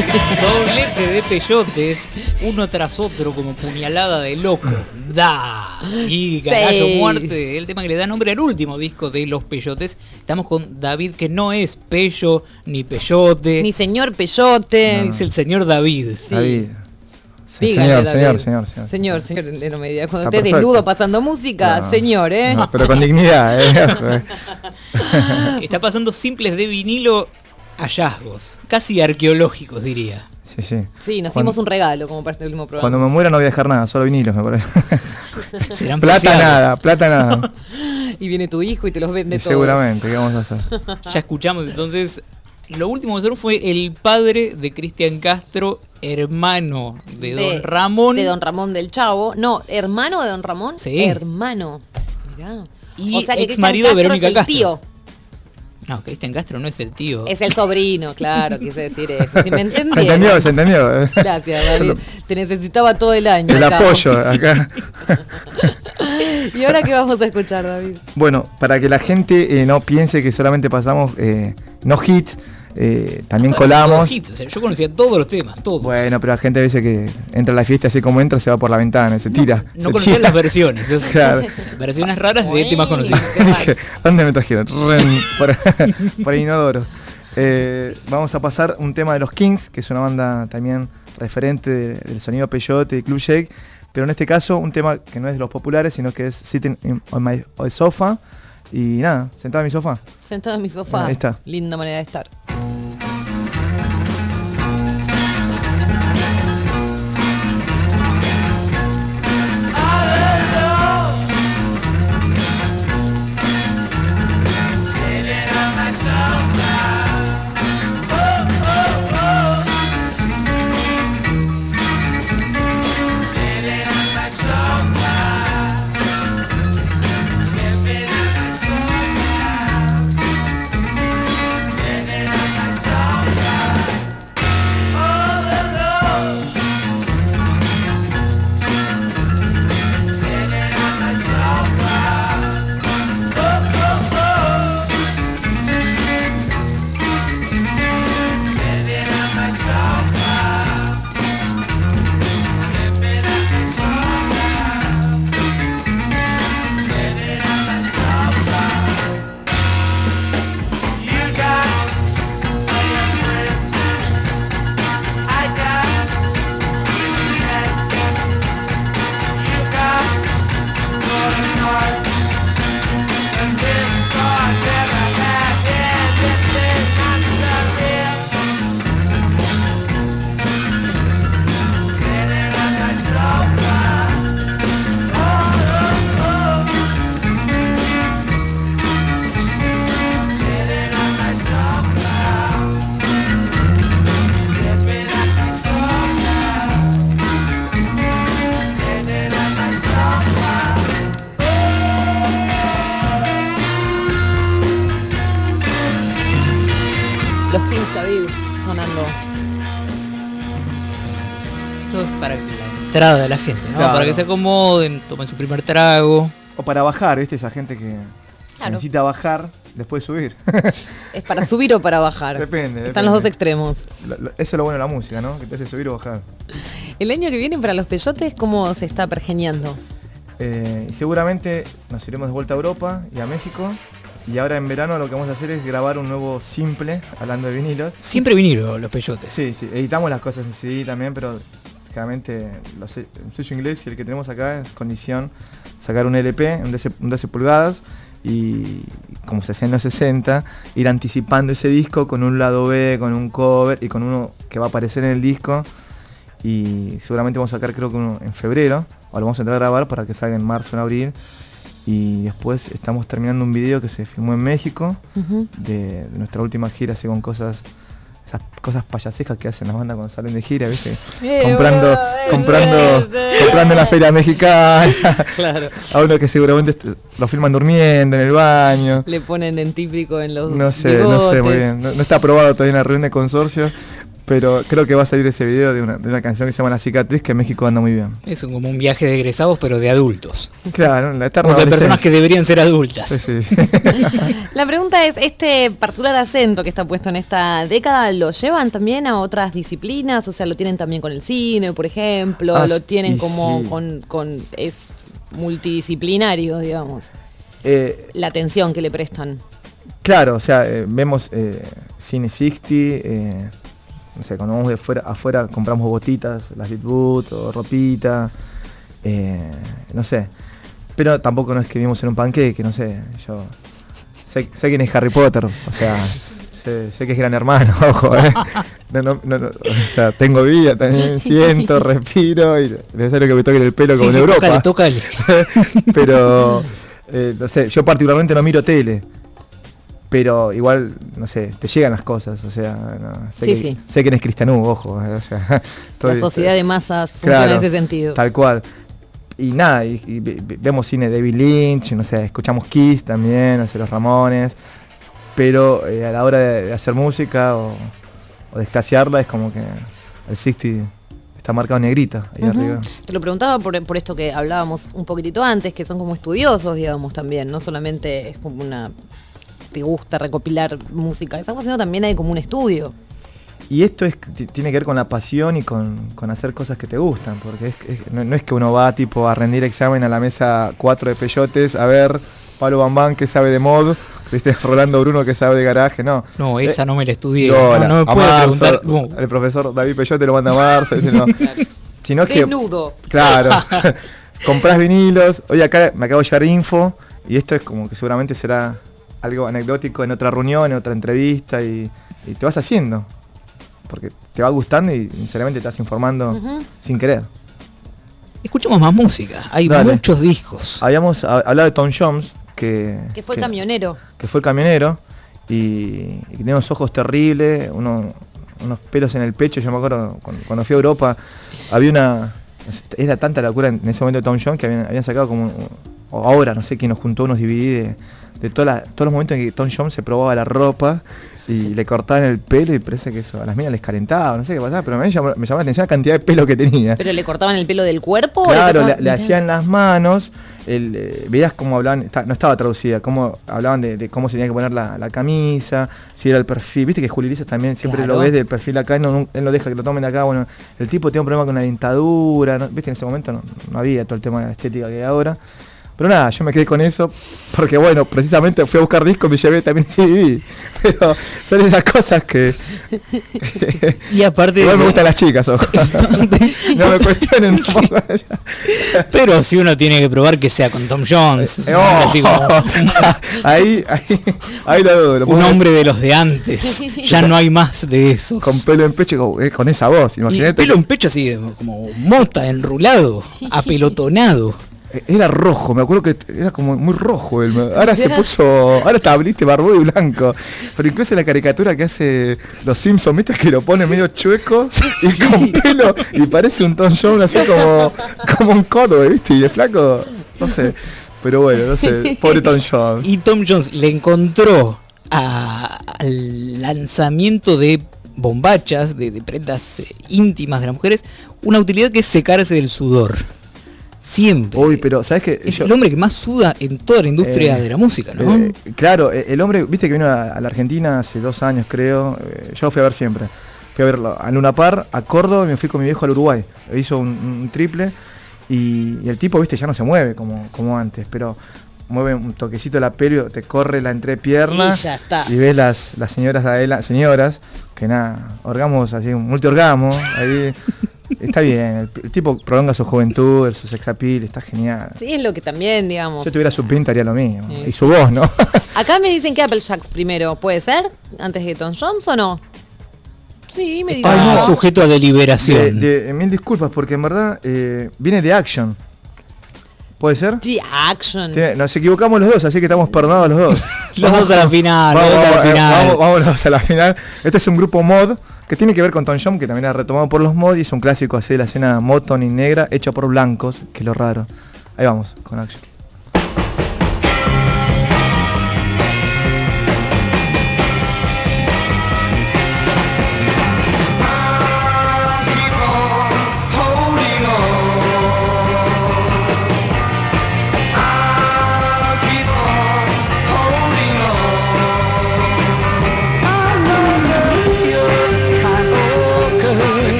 Doblete de peyotes, uno tras otro como puñalada de loco. Da. Y Gallo Muerte, el tema que le da nombre al último disco de Los Peyotes. Estamos con David, que no es Pello ni Peyote.
Ni señor Peyote.
Es el señor David.
Sí.
David.
Dígale,
Señor,
Señor, en medida. Cuando
Está
estés
perfecto.
desnudo pasando música,
No.
señor, ¿eh?
No, pero con dignidad,
Está pasando simples de vinilo hallazgos, casi arqueológicos diría.
Sí, sí.
Sí, nos hicimos un regalo como para este último programa.
Cuando me muera no voy a dejar nada, solo vinilos, me parece.
Serán
plata
preciados.
nada.
Y viene tu hijo y te los vende
Y
todos.
seguramente, ¿qué vamos a hacer?
Ya escuchamos entonces. Lo último que hicieron fue el padre de Cristian Castro, hermano de Don Ramón.
De Don Ramón del Chavo. No, hermano de Don Ramón.
Sí.
Hermano. Mirá.
Y
o sea que
ex
Cristian
marido de
Castro
Verónica
es el
Castro.
tío.
No, Cristian Castro no es el tío.
Es el sobrino, claro, quise decir eso. Si me entendieron.
Se entendió.
Gracias, David. Te necesitaba todo el año.
El
acá.
apoyo acá.
¿Y ahora qué vamos a escuchar, David?
Bueno, para que la gente no piense que solamente pasamos no hit, también colamos.
Hits, o sea, yo conocía todos los temas, todos.
Bueno, pero la gente dice que entra a la fiesta así como entra, se va por la ventana, se tira.
No
se
conocía
tira.
las versiones. O sea,
Claro.
versiones raras de temas conocidos.
Dije, ¿dónde me trajeron? Por inodoro. Vamos a pasar un tema de los Kings, que es una banda también referente del sonido peyote y Club Shake, pero en este caso un tema que no es de los populares, sino que es Sitting on my Sofa. Y nada, sentado en mi sofá.
Sentado en mi sofá.
Ahí está.
Linda manera de estar. Los Kings, David, sonando.
Esto es para que la entrada de la gente, ¿no?
Claro.
Para que se acomoden, tomen su primer trago.
O para bajar, ¿viste? Esa gente que
Claro.
necesita bajar después de subir.
¿Es para subir o para bajar?
Depende.
Están los dos extremos.
Eso es lo bueno de la música, ¿no? Que te hace subir o bajar.
El año que viene para los peyotes, ¿cómo se está pergeñando?
Y seguramente nos iremos de vuelta a Europa y a México. Y ahora en verano lo que vamos a hacer es grabar un nuevo simple, hablando de vinilos.
Siempre vinilo los peyotes.
Sí, sí, editamos las cosas en CD también, pero claramente el sello inglés y el que tenemos acá es condición sacar un LP, un 12 pulgadas, y como se hacía en los 60, ir anticipando ese disco con un lado B, con un cover y con uno que va a aparecer en el disco. Y seguramente vamos a sacar creo que uno en febrero, o lo vamos a entrar a grabar para que salga en marzo o en abril. Y después estamos terminando un video que se filmó en México, de nuestra última gira, así con cosas, esas cosas payasescas que hacen las bandas cuando salen de gira, ¿viste? comprando en la feria mexicana.
Claro.
A uno que seguramente lo filman durmiendo en el baño.
Le ponen dentífrico en los
No sé muy bien. No está aprobado todavía en la reunión de consorcio. Pero creo que va a salir ese video de una canción que se llama La Cicatriz, que en México anda muy bien.
Es como un viaje de egresados, pero de adultos.
Claro, la eterna
O de personas
adolescencia.
que deberían ser adultas.
Sí, sí.
La pregunta es, ¿este particular acento que está puesto en esta década lo llevan también a otras disciplinas? O sea, ¿lo tienen también con el cine, por ejemplo?
Ah,
¿Lo tienen
y
como
sí.
es multidisciplinario, digamos? La atención que le prestan.
Claro, o sea, vemos Cine 60, no sé, cuando vamos de afuera compramos botitas, las Bitboot o ropita, no sé. Pero tampoco no es que vivimos en un panqueque, no sé, yo sé quién es Harry Potter, o sea, sé que es Gran Hermano, ojo, no, o sea, tengo vida también, siento, respiro, y es necesario que me toquen el pelo como en Europa.
Tócale.
Pero, no sé, yo particularmente no miro tele. Pero igual, no sé, te llegan las cosas, o sea, no, sé quién es Cristianú, ojo, o sea,
la sociedad de masas funciona en ese sentido.
Tal cual. Y nada, y vemos cine de David Lynch, no sé, escuchamos Kiss también, no sé, los Ramones, pero a la hora de hacer música o de escasearla es como que el 60 está marcado en negrita ahí arriba.
Te lo preguntaba por esto que hablábamos un poquitito antes, que son como estudiosos, digamos, también, no solamente es como te gusta recopilar música, estamos haciendo también hay como un estudio.
Y esto tiene que ver con la pasión y con hacer cosas que te gustan, porque no es que uno va tipo a rendir examen a la mesa 4 de peyotes, a ver Pablo Bambán que sabe de mod, Rolando Bruno que sabe de garaje, no.
No, esa no me la estudié,
no
me puede preguntar. No.
El profesor David Peyote lo manda a Marzo, no. Sino que,
desnudo.
Claro, comprás vinilos, oye acá me acabo de llevar info, y esto es como que seguramente será algo anecdótico en otra reunión, en otra entrevista, y te vas haciendo. Porque te va gustando y sinceramente te vas informando sin querer.
Escuchamos más música, hay muchos discos.
Habíamos hablado de Tom Jones, que
fue camionero.
Que fue camionero y que tenía unos ojos terribles, unos pelos en el pecho. Yo me acuerdo cuando fui a Europa, era tanta locura en ese momento de Tom Jones que habían sacado como, o ahora no sé quién nos juntó unos DVD de todos los momentos en que Tom Jones se probaba la ropa y le cortaban el pelo y parece que eso a las minas les calentaba, no sé qué pasaba, pero me llamó la atención la cantidad de pelo que tenía.
¿Pero le cortaban el pelo del cuerpo?
Claro, le hacían las manos, veías cómo hablaban, no estaba traducida, cómo hablaban de cómo se tenía que poner la camisa, si era el perfil, viste que Juli Iglesias también siempre lo ves del perfil acá, él no deja que lo tomen acá, bueno, el tipo tiene un problema con la dentadura, ¿no? Viste, en ese momento no había todo el tema de la estética que hay ahora. Pero nada, yo me quedé con eso, porque bueno, precisamente fui a buscar discos, me llevé también CD, pero son esas cosas que
y aparte
igual me gustan las chicas, ojo. No me cuestionen.
Pero si uno tiene que probar que sea con Tom Jones, así como
ahí lo dudo.
Un hombre de los de antes, ya no hay más de esos.
Con pelo en pecho, con esa voz, imagínate.
Pelo en pecho así, como mota, enrulado, apelotonado.
Era rojo, me acuerdo que era como muy rojo él. Ahora está viste barbudo y blanco. Pero incluso la caricatura que hace los Simpsons, viste que lo pone medio chueco y con pelo y parece un Tom Jones así como un codo, viste, y de flaco, no sé. Pero bueno, no sé, pobre Tom Jones.
Y Tom Jones le encontró al lanzamiento de bombachas, de prendas íntimas de las mujeres, una utilidad que es secarse del sudor. Siempre.
Uy, pero ¿sabes qué?
Es el hombre que más suda en toda la industria de la música, ¿no?
Claro, el hombre, viste que vino a la Argentina hace 2 años, creo. Yo lo fui a ver siempre. Fui a verlo a Luna Par, a Córdoba, y me fui con mi viejo al Uruguay. Hizo un triple y el tipo, viste, ya no se mueve como antes, pero mueve un toquecito la pelo, te corre la entrepierna
y ya está.
Y ves las señoras de adelante, señoras, que nada, orgamos así, un multiorgasmo, ahí. Está bien, el tipo prolonga su juventud, su sex appeal, está genial.
Sí, es lo que también, digamos.
Si yo tuviera su pinta haría lo mismo. Sí. Y su voz, ¿no?
Acá me dicen que Applejacks primero, ¿puede ser? ¿Antes que Tom Jones o no? Sí, me dicen.
Está sujeto a deliberación.
Mil disculpas, porque en verdad viene de Action. ¿Puede ser?
Sí, Action.
Nos equivocamos los dos, así que estamos perdonados los dos.
Los dos a la final.
Vamos a la final. Este es un grupo mod que tiene que ver con Tom Jones, que también ha retomado por los mod, y es un clásico así de la escena Motown y negra, hecho por blancos, que es lo raro. Ahí vamos, con Action.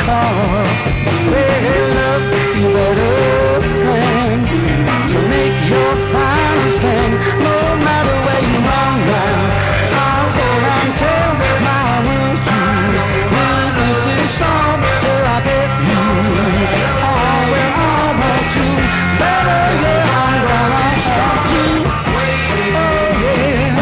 call. Hey, love, you better plan to make your final stand. No matter where you are now, I'll go and tell my way to resist this song till I get you. Oh, well, I want you better, yeah, I'm gonna have you. Oh, yeah,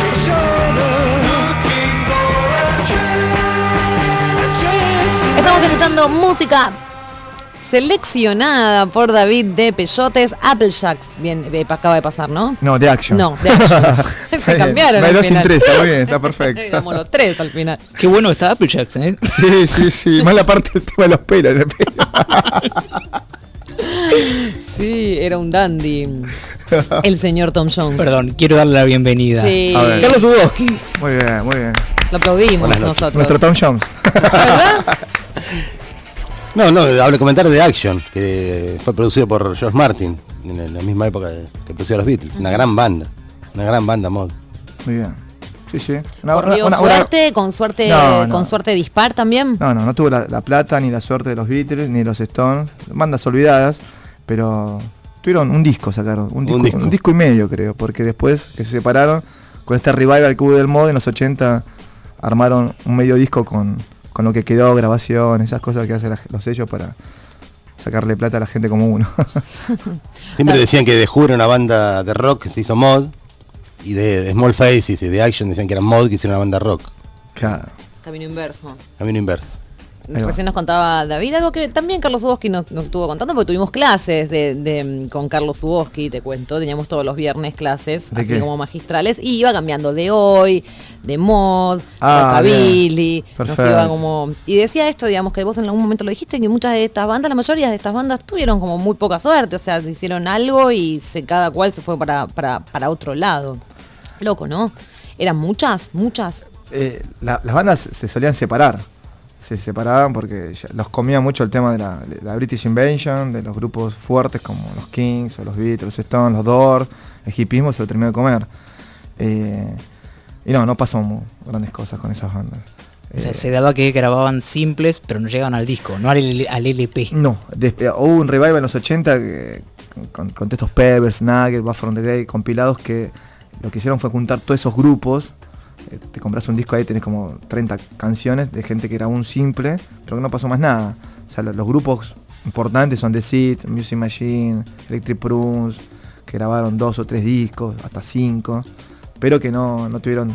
Estamos escuchando música seleccionada por David de Peyotes, Applejacks. Bien, acaba de pasar, ¿no?
No, de Action.
No, de Action. Se cambiaron.
No hay
al
dos sin
final.
tres, está bien, está perfecto.
Éramos los tres al final.
Qué bueno está Applejacks, ¿eh?
Sí. Más la parte del tema de los pelos. En el pelo.
Sí, era un dandy. El señor Tom Jones.
Perdón, quiero darle la bienvenida.
Sí.
A ver.
Carlos Zuboski.
Muy bien, muy bien.
Lo aplaudimos
Buenas noches.
nosotros.
Nuestro Tom Jones.
¿Verdad?
No, hablo comentar de Action, que fue producido por George Martin en la misma época que produció a los Beatles. Una gran banda mod.
Muy bien. Sí.
Corrió suerte, con suerte,
No.
con suerte dispar también.
No tuvo la plata ni la suerte de los Beatles ni los Stones, bandas olvidadas, pero tuvieron un disco, sacaron, un disco y medio creo, porque después que se separaron, con este revival que hubo del mod en los 80, armaron un medio disco con lo que quedó, grabación, esas cosas que hacen los sellos para sacarle plata a la gente como uno.
Siempre decían que The Who era una banda de rock que se hizo mod, y de Small Faces y de Action decían que eran mod que hicieron una banda rock.
Claro.
Camino inverso.
Camino inverso.
Recién nos contaba David, algo que también Carlos Zuboski nos estuvo contando, porque tuvimos clases con Carlos Zuboski, te cuento, teníamos todos los viernes clases,
¿De
así
qué?
como magistrales, y iba cambiando de hoy, de mod,
Ah,
rockabilly, nos
perfecto.
iba como... Y decía esto, digamos, que vos en algún momento lo dijiste, que muchas de estas bandas, la mayoría de estas bandas tuvieron como muy poca suerte, o sea, hicieron algo y cada cual se fue para otro lado. Loco, ¿no? Eran muchas.
Las bandas se solían separar. Se separaban porque los comía mucho el tema de la British Invasion, de los grupos fuertes como los Kings o los Beatles, los Stones, los Doors. El hipismo se lo terminó de comer. Y no pasó grandes cosas con esas bandas.
O sea, se daba que grababan simples, pero no llegaban al disco, no al LP.
No, hubo un revival en los 80 con estos Pebbles, Nugget, Buffer on the Day, compilados que lo que hicieron fue juntar todos esos grupos. Te compras un disco ahí, tenés como 30 canciones de gente que era un simple, pero que no pasó más nada. O sea, los grupos importantes son The Seeds, Music Machine, Electric Prunes, que grabaron 2 o 3 discos, hasta 5, pero que no tuvieron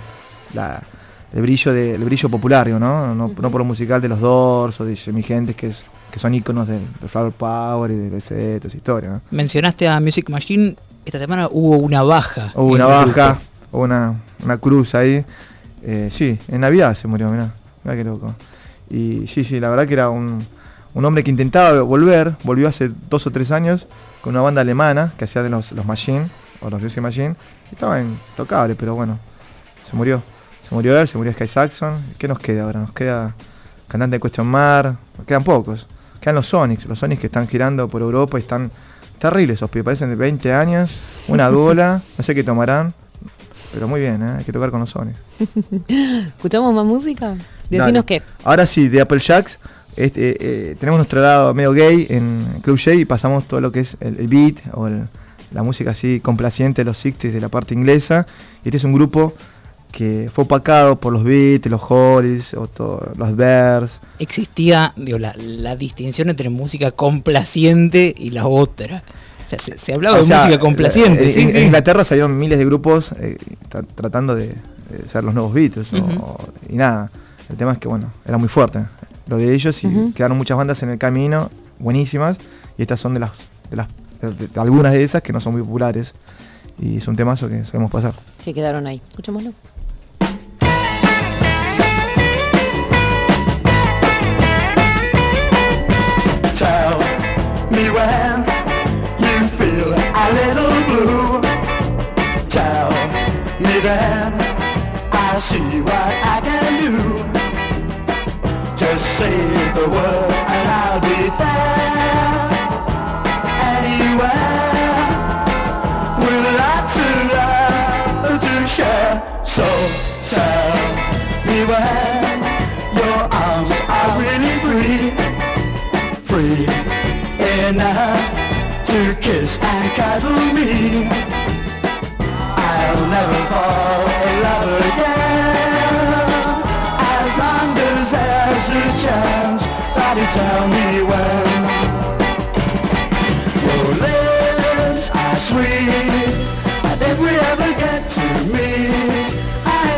el brillo popular, ¿no? No por lo musical de los Doors o de Jimi Hendrix, que son íconos del Flower Power y de BZ, esa historia, ¿no?
Mencionaste a Music Machine, esta semana hubo una baja.
Hubo una baja, hubo una cruz ahí. Sí, en Navidad se murió, mirá qué loco. Y sí, la verdad que era un hombre que intentaba volvió hace 2 o 3 años con una banda alemana que hacía de los Machine, o los Music Machine, y estaba intocable, pero bueno, se murió él, se murió Sky Saxon. ¿Qué nos queda ahora? Nos queda cantante de Question Mark, nos quedan pocos. Quedan los Sonics que están girando por Europa y están terribles esos pibes, parecen de 20 años, una gola, no sé qué tomarán. Pero muy bien, hay que tocar con los Sonics.
¿Escuchamos más música? Decinos
Dale.
qué.
Ahora sí, de Applejacks, tenemos nuestro lado medio gay en Club J y pasamos todo lo que es el beat o la música así complaciente de los 60s de la parte inglesa. Y este es un grupo que fue opacado por los Beatles, los Hollies, los Bears.
Existía, la distinción entre música complaciente y la otra. O sea, se hablaba de música complaciente.
En Inglaterra salieron miles de grupos tratando de ser los nuevos Beatles. Y nada, el tema es que bueno, era muy fuerte lo de ellos y quedaron muchas bandas en el camino, buenísimas, y estas son de algunas de esas que no son muy populares. Y es un temazo que solemos pasar.
Que quedaron ahí. Escuchémoslo.
Tell me when you feel a little blue. Tell me then I'll see what I can do. Just say the word and I'll be there. Anywhere with lots of love to share. So tell me when you're
your arms are really free. Free enough to kiss and cuddle me. I'll never fall in love again, as long as there's a chance that you tell me when. Your lips are sweet, but if we ever get to meet, I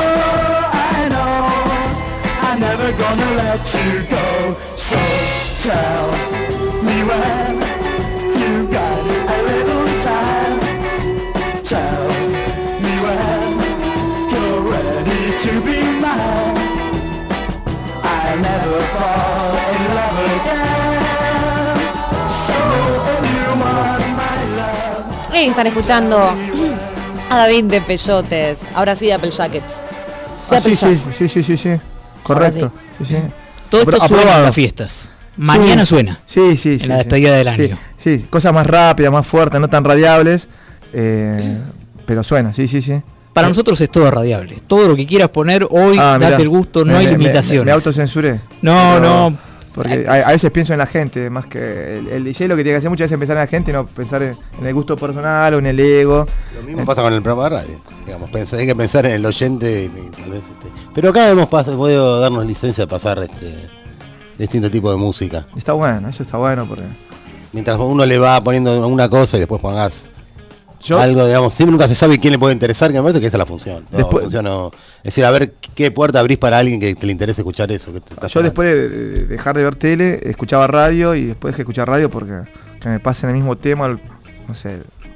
know, I'm never gonna let you go. So tell me when you got a little time. Tell me when you're ready to be mine. I'll never fall in love again. So if you want my love.
Están escuchando a David de Peyotes. Ahora sí de Apple Jackets. De Apple Jackets.
Sí. Correcto. Sí.
Todo esto suena en las fiestas. Mañana suena.
Sí.
En la despedida del año.
Sí, cosas más rápidas, más fuertes, no tan radiables. Pero suena, sí.
Para nosotros es todo radiable. Todo lo que quieras poner hoy, date el gusto, no hay limitaciones.
Me autocensuré.
No.
Porque a veces pienso en la gente, más que el DJ lo que tiene que hacer muchas veces es pensar en la gente y no pensar en el gusto personal o en el ego.
Lo mismo pasa con el programa de radio. Digamos, hay que pensar en el oyente. Tal vez, pero acá puedo darnos licencia de pasar distinto tipo de música.
Está bueno, eso está bueno porque
mientras uno le va poniendo una cosa y después pongas algo, digamos, siempre nunca se sabe quién le puede interesar, que me parece que esa es la función. Es decir, a ver qué puerta abrís para alguien que le interese escuchar eso.
Yo después de dejar de ver tele, escuchaba radio y después dejé de escuchar radio porque que me pasen el mismo tema, no sé,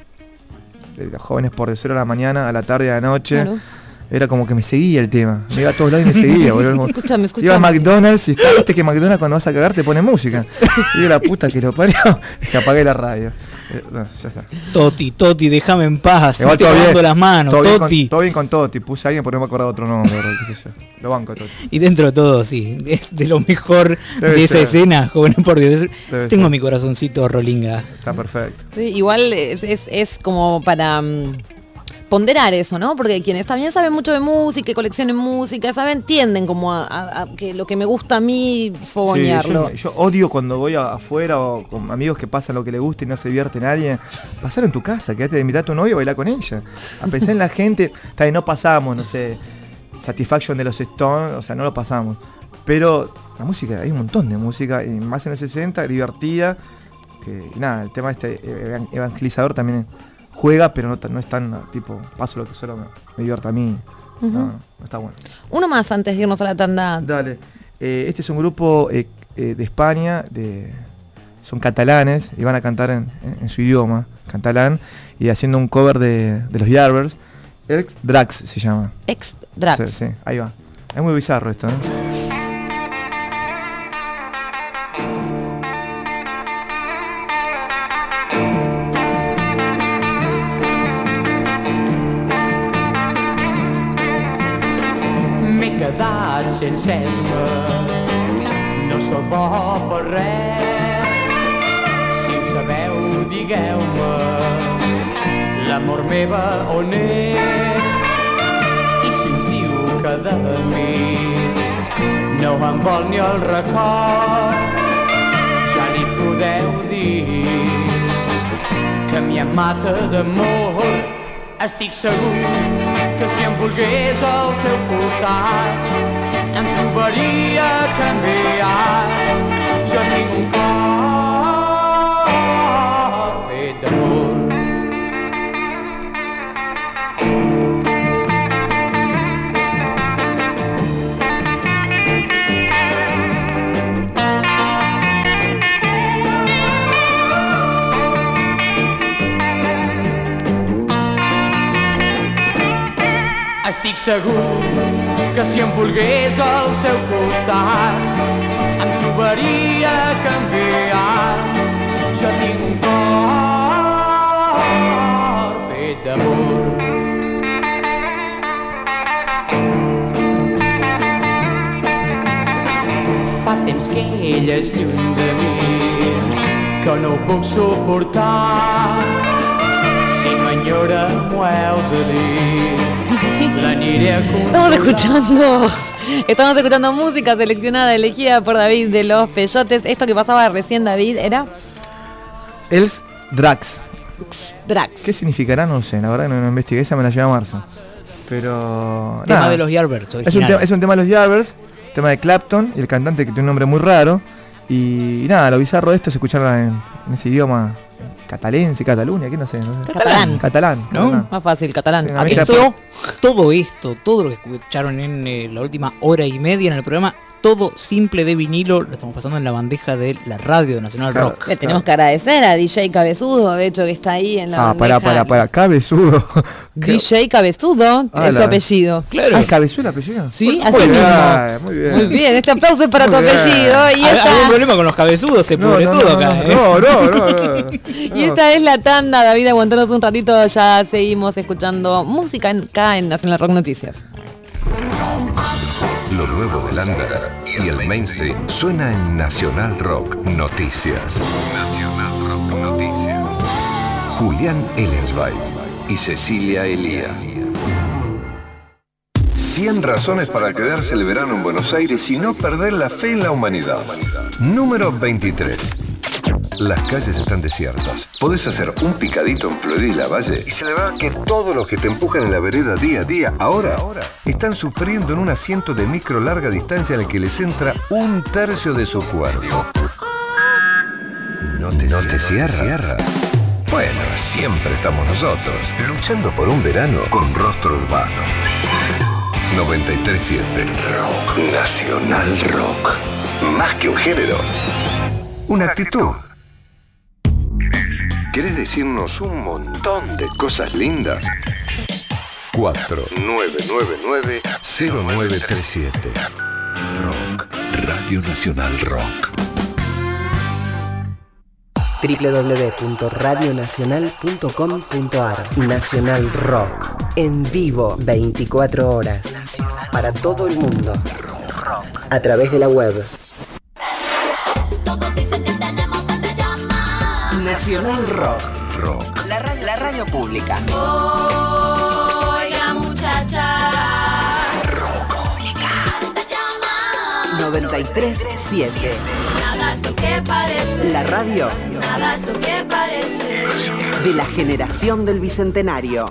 de los jóvenes por de 0 a la mañana, a la tarde, a la noche. Claro. Era como que me seguía el tema. Me iba a todos lados y me seguía, boludo.
Escúchame.
Iba a McDonald's y viste que McDonald's cuando vas a cagar te pone música. Y yo la puta que lo parió. Y apagué la radio. No, ya está.
Toti, déjame en paz.
Igual
te lavando las manos, Toti.
Todo bien con Toti. Puse a alguien porque no me acordaba otro nombre, qué sé yo. Lo banco Toti.
Y dentro de todo, sí. Es de lo mejor de esa escena, jóvenes por Dios. Tengo mi corazoncito rolinga.
Está perfecto.
Sí, igual es como para ponderar eso, ¿no? Porque quienes también saben mucho de música, coleccionen música, tienden como a que lo que me gusta a mí fogonearlo.
Sí, yo odio cuando voy afuera o con amigos que pasan lo que les gusta y no se divierte nadie. Pasar en tu casa, quédate de invitar a tu novio a bailar con ella. A pensar en la gente, tal vez no pasamos, no sé, Satisfaction de los Stones, o sea, no lo pasamos. Pero la música, hay un montón de música, y más en el 60, divertida. Y nada, el tema evangelizador también juega, pero no es tan tipo, paso lo que solo me divierta a mí. No está bueno.
Uno más antes de irnos a la tanda.
Dale. Este es un grupo de España, son catalanes y van a cantar en su idioma, catalán, y haciendo un cover de los Yardbirds. Ex Drax se llama.
Ex Drax.
Sí, ahí va. Es muy bizarro esto, ¿no?
Sense esma, no sóc bo per res. Si ho sabeu, digueu-me, l'amor meva on és? I si us diu que de mi no em vol ni el record, ja li podeu dir que m'hi em mata d'amor. Estic segur que si em volgués al seu costat em trobaria canviat. Jo tinc un cor fet d'amor. Estic segur que si em volgués al seu costat em trobaria canviat. Jo tinc un cor fet d'amor. Fa temps que ella és lluny de mi, que no ho puc suportar. Si m'enyora m'ho heu de dir.
Estamos escuchando Estamos escuchando música seleccionada, elegida por David de los Peyotes. Esto que pasaba recién, David, era...
Els Dracs.
Dracs.
¿Qué significará? No sé, la verdad no investigué, esa me la lleva a marzo. Pero...
Tema
nada,
de los Yardbirds,
es un tema de los Yardbirds, tema de Clapton y el cantante que tiene un nombre muy raro. Y nada, lo bizarro de esto es escucharla en ese idioma catalense, Cataluña, ¿qué no sé? Catalán.
¿No? Más fácil, catalán.
Todo esto, todo lo que escucharon en la última hora y media en el programa, todo simple de vinilo, lo estamos pasando en la bandeja de la radio Nacional Rock.
Le tenemos que agradecer a DJ Cabezudo, de hecho, que está ahí en la bandeja.
Para, Cabezudo.
DJ Cabezudo es su apellido.
Claro. ¿Es Cabezudo el apellido?
Sí, así mismo.
Muy bien.
Muy bien, este aplauso es para tu apellido. Y
¿Algún problema con los cabezudos? Se pudre todo acá.
No.
Y esta es la tanda, David, aguantanos un ratito, ya seguimos escuchando música acá en Nacional Rock Noticias.
Lo nuevo del under y el mainstream suena en Nacional Rock Noticias. Nacional Rock Noticias. Julián Ellensweig y Cecilia Elía. 100 razones para quedarse el verano en Buenos Aires y no perder la fe en la humanidad. Número 23. Las calles están desiertas. Podés hacer un picadito en Florida y Lavalle y celebrar que todos los que te empujan en la vereda día a día ahora están sufriendo en un asiento de micro larga distancia en el que les entra 1/3 de su cuerpo. ¿No te cierra? Bueno, siempre estamos nosotros, luchando por un verano con rostro urbano. 93.7 Rock. Nacional Rock. Más que un género, una actitud. ¿Querés decirnos un montón de cosas lindas? 4999-0937. Rock. Radio Nacional Rock.
www.radionacional.com.ar. Nacional Rock. En vivo 24 horas. Para todo el mundo. A través de la web. Nacional Rock. La radio pública.
Oiga, muchacha.
Rock pública. 93.7.
Nada es lo que parece.
La radio.
Nada es lo que parece.
De la generación del Bicentenario.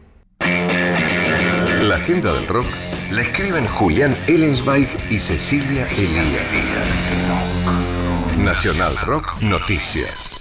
La agenda del rock la escriben Julián Ellensweig y Cecilia Elía. Nacional Rock Noticias.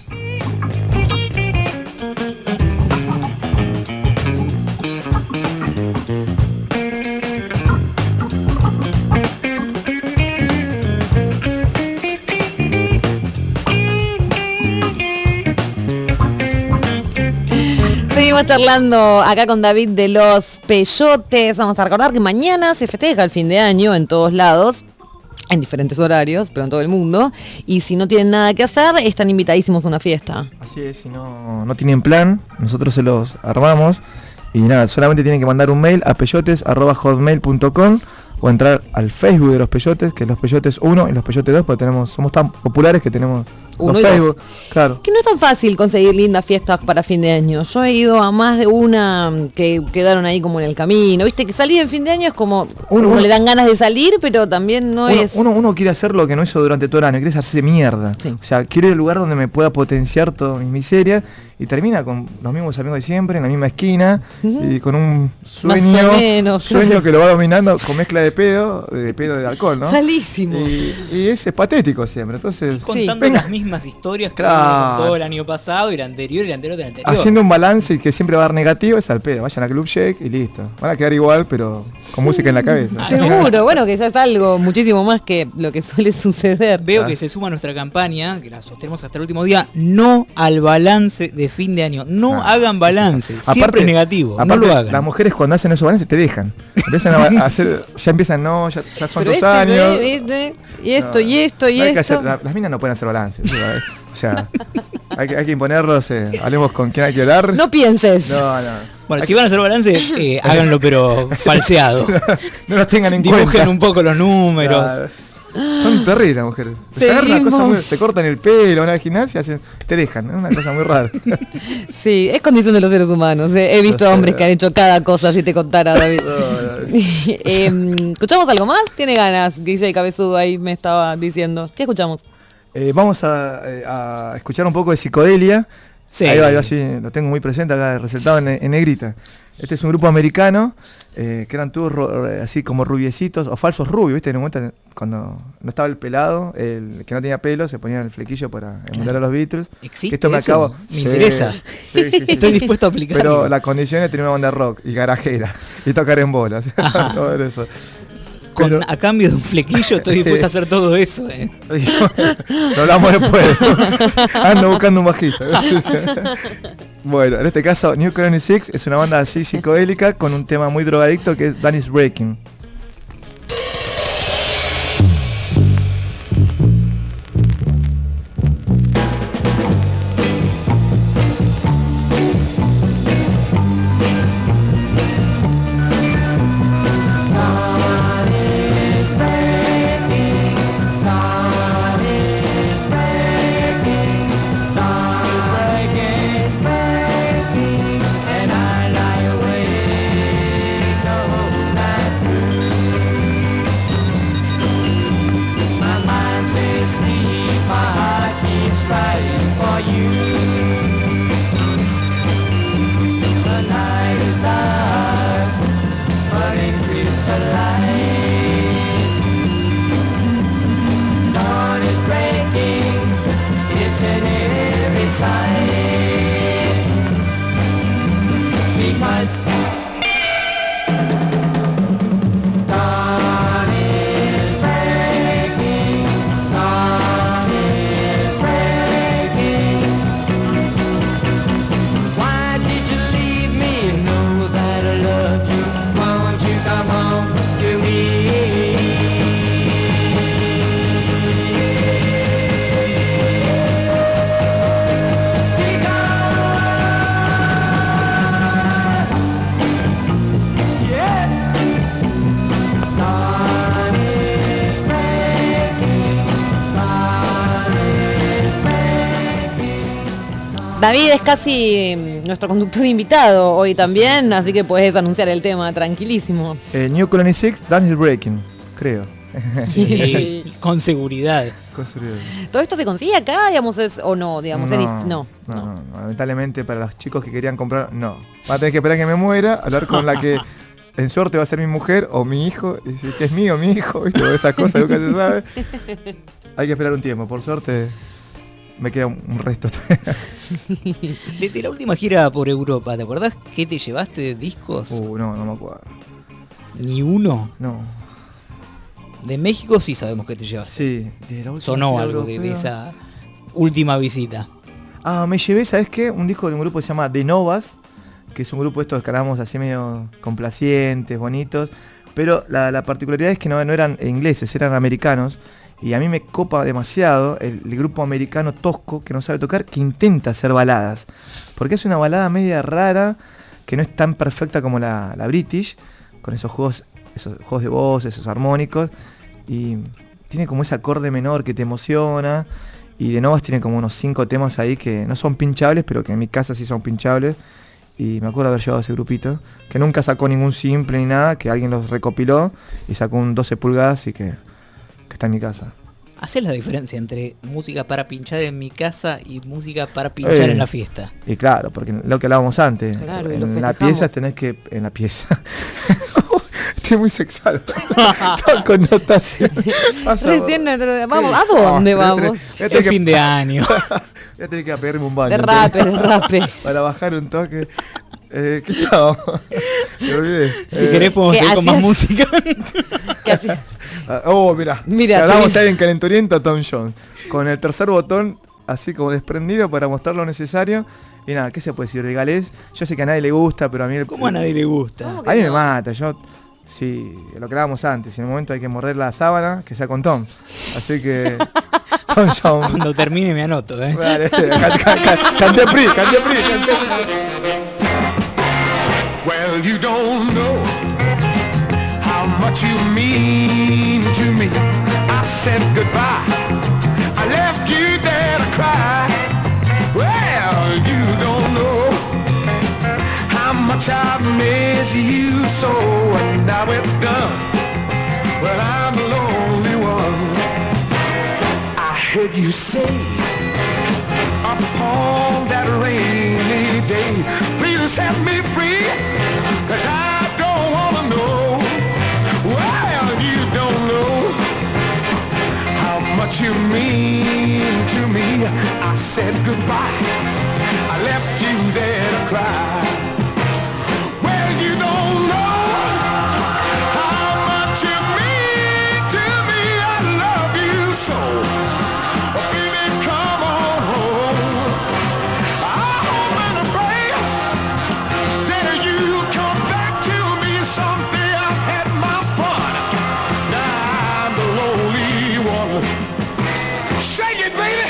Seguimos charlando acá con David de los Peyotes. Vamos a recordar que mañana se festeja el fin de año en todos lados, en diferentes horarios, pero en todo el mundo. Y si no tienen nada que hacer, están invitadísimos a una fiesta.
Así es, si no tienen plan, nosotros se los armamos. Y nada, solamente tienen que mandar un mail a peyotes@hotmail.com o entrar al Facebook de los Peyotes, que es los Peyotes 1 y los Peyotes 2, porque somos tan populares que tenemos
uno
los
y
Facebook.
dos.
Claro.
Que no es tan fácil conseguir lindas fiestas para fin de año. Yo he ido a más de una que quedaron ahí como en el camino. Viste que salir en fin de año es como uno le dan ganas de salir, pero también
uno quiere hacer lo que no hizo durante todo el año, quiere hacerse mierda. Sí. O sea, quiero ir al lugar donde me pueda potenciar todas mis miserias y termina con los mismos amigos de siempre, en la misma esquina, y con un sueño que lo va dominando con mezcla de pedo de alcohol, ¿no?
Salísimo.
Y es patético siempre. Entonces,
contando las mismas historias que todo el año pasado y el anterior y el anterior del anterior.
Haciendo un balance y que siempre va a dar negativo es al pedo. Vayan a Club Shake y listo. Van a quedar igual, pero con música en la cabeza.
Seguro, bueno, que ya es algo muchísimo más que lo que suele suceder.
Veo que se suma a nuestra campaña, que la sostenemos hasta el último día, no al balance de fin de año. No hagan balance. Siempre
aparte,
es negativo.
Aparte,
no lo hagan.
Las mujeres cuando hacen esos balances te dejan. Empiezan a hacer, ya empiezan, ya son 2 años.
Y esto.
Las minas no pueden hacer balances. O sea, hay que imponerlos, hablemos con quién hay que hablar.
No pienses.
No.
Bueno, si van a hacer balance, háganlo pero falseado.
No los tengan en
cuenta.
Dibujen
un poco los números.
Son terribles las mujeres. Se cortan el pelo, van a la gimnasia, te dejan, es una cosa muy rara.
Sí, es condición de los seres humanos. He visto hombres que han hecho cada cosa, si te contara, David. ¿Escuchamos algo más? Tiene ganas, DJ Cabezudo ahí me estaba diciendo. ¿Qué escuchamos?
Vamos a escuchar un poco de psicodelia. Sí. Ahí va, yo así lo tengo muy presente acá, resaltado en negrita. Este es un grupo americano, que eran todos así como rubiecitos, o falsos rubios, ¿viste? En un momento, cuando no estaba el pelado, el que no tenía pelo, se ponía el flequillo para emular a los Beatles.
¿Existe esto? Me interesa.
Sí.
Estoy dispuesto a aplicarlo.
Pero la condición es tener una banda de rock y garajera, y tocar en bolas. Todo eso.
A cambio de un flequillo estoy dispuesto a hacer todo eso.
Lo hablamos después. Ando buscando un bajista. Bueno, en este caso New Colony Six es una banda así psicodélica con un tema muy drogadicto que es Dance Breaking.
David es casi nuestro conductor invitado hoy también, así que puedes anunciar el tema tranquilísimo.
New Colony Six, Dance Breaking, creo.
Sí, con seguridad.
¿Todo esto se consigue acá, digamos, o no? Digamos,
no, lamentablemente para los chicos que querían comprar, no. Va a tener que esperar que me muera, hablar con la que en suerte va a ser mi mujer o mi hijo, y decir que es mío, mi hijo, ¿viste? O esas cosas nunca se sabe. Hay que esperar un tiempo, por suerte me queda un resto.
De la última gira por Europa, ¿te acordás qué te llevaste de discos?
No me acuerdo.
¿Ni uno?
No.
De México sí sabemos que te llevaste.
Sí. De la
sonó algo de esa última visita.
Me llevé, ¿sabes qué? Un disco de un grupo que se llama The Novas, que es un grupo estos que hablamos así medio complacientes, bonitos, pero la particularidad es que no eran ingleses, eran americanos. Y a mí me copa demasiado el grupo americano tosco que no sabe tocar, que intenta hacer baladas. Porque es una balada media rara, que no es tan perfecta como la British, con esos juegos de voz, esos armónicos. Y tiene como ese acorde menor que te emociona. Y de Novas tiene como unos 5 temas ahí que no son pinchables, pero que en mi casa sí son pinchables. Y me acuerdo haber llevado ese grupito, que nunca sacó ningún simple ni nada, que alguien los recopiló y sacó un 12 pulgadas y que está en mi casa.
¿Haces la diferencia entre música para pinchar en mi casa y música para pinchar en la fiesta?
Y claro, porque lo que hablábamos antes,
claro,
en la pieza tenés que... En la pieza... Estoy muy sexual. Todo connotación.
Vamos, ¿a dónde vamos?
Es fin de año.
Ya tenés que pegarme un baño.
De rape.
Para bajar un toque. ¿Qué estábamos? Me olvidé.
Si querés podemos seguir con más música.
¿Qué hacías?
Mira, hablamos ahí en calenturiento Tom Jones, con el tercer botón así como desprendido para mostrar lo necesario. Y nada, ¿qué se puede decir? Regalés. Yo sé que a nadie le gusta, pero a mí...
¿Cómo a nadie le gusta?
A mí me mata, sí, lo que hablábamos antes. En el momento hay que morder la sábana, que sea con Tom. Así que... Tom Jones.
Cuando termine me anoto,
Vale, canté PRI.
Well, you don't know how much you mean to me. I said could you say upon that rainy day, please set me free, 'cause I don't wanna know. Well, you don't know how much you mean to me. I said goodbye, I left you there to cry. Well, you don't know how much you mean to me. I love you so. Oh, baby, come on home. I hope and I pray that you come back to me someday. I've had my fun. Now I'm the lonely one. Shake it, baby.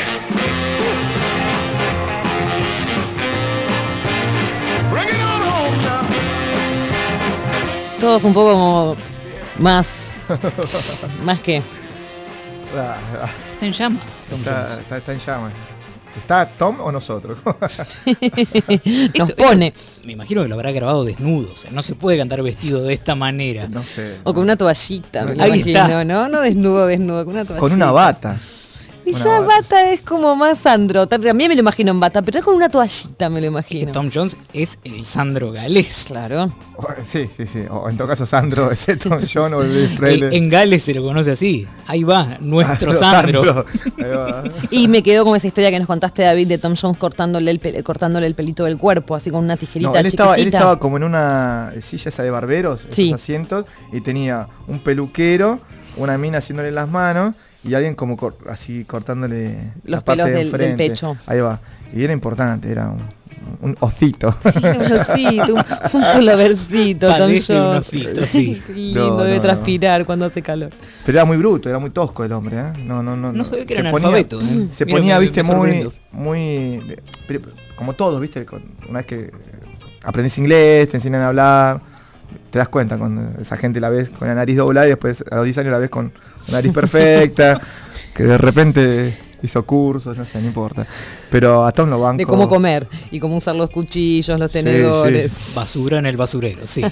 Bring it on home now.
Todos un poco como más que
Está en llamas.
Está en llamas. ¿Está Tom o nosotros?
nos pone.
Me imagino que lo habrá grabado desnudo. O sea, no se puede cantar vestido de esta manera.
No sé.
O con una toallita, me lo
Ahí
imagino,
está.
no desnudo, con una toallita.
Con una bata.
Y
Una
ya
bata.
bata es como más Sandro. También me lo imagino en bata, pero es con una toallita, me lo
Que
imagino.
Tom Jones es el Sandro galés.
Claro.
Sí. O en todo caso Sandro, es el Tom John o el Presley.
En Gales se lo conoce así. Ahí va, nuestro Sandro.
Ahí va.
Y me quedó como esa historia que nos contaste, David, de Tom Jones cortándole el pelito del cuerpo, así con una tijerita
No, él
chiquitita.
estaba como en una silla esa de barberos,
Sí.
esos asientos, y tenía un peluquero, una mina haciéndole las manos y alguien como así cortándole
Los
la parte
pelos
de
del
enfrente.
pecho.
Ahí va. Y era importante, era un osito.
un pulavercito, Tom
Padece un
Jones.
osito, sí.
Qué lindo,
No,
debe
no.
transpirar cuando hace calor.
Pero era muy bruto, era muy tosco el hombre, ¿eh?
No sabía que
Se
era
ponía-
analfabeto.
Se
Mira,
ponía,
me
viste,
sorprendo.
pero como todos, viste, una vez que aprendés inglés, te enseñan a hablar, te das cuenta cuando esa gente la ves con la nariz doblada y después a los 10 años la ves con una nariz perfecta, que de repente hizo cursos, no sé, no importa. Pero a Tom lo banco.
De cómo comer y cómo usar los cuchillos, los tenedores.
Basura en el basurero, sí.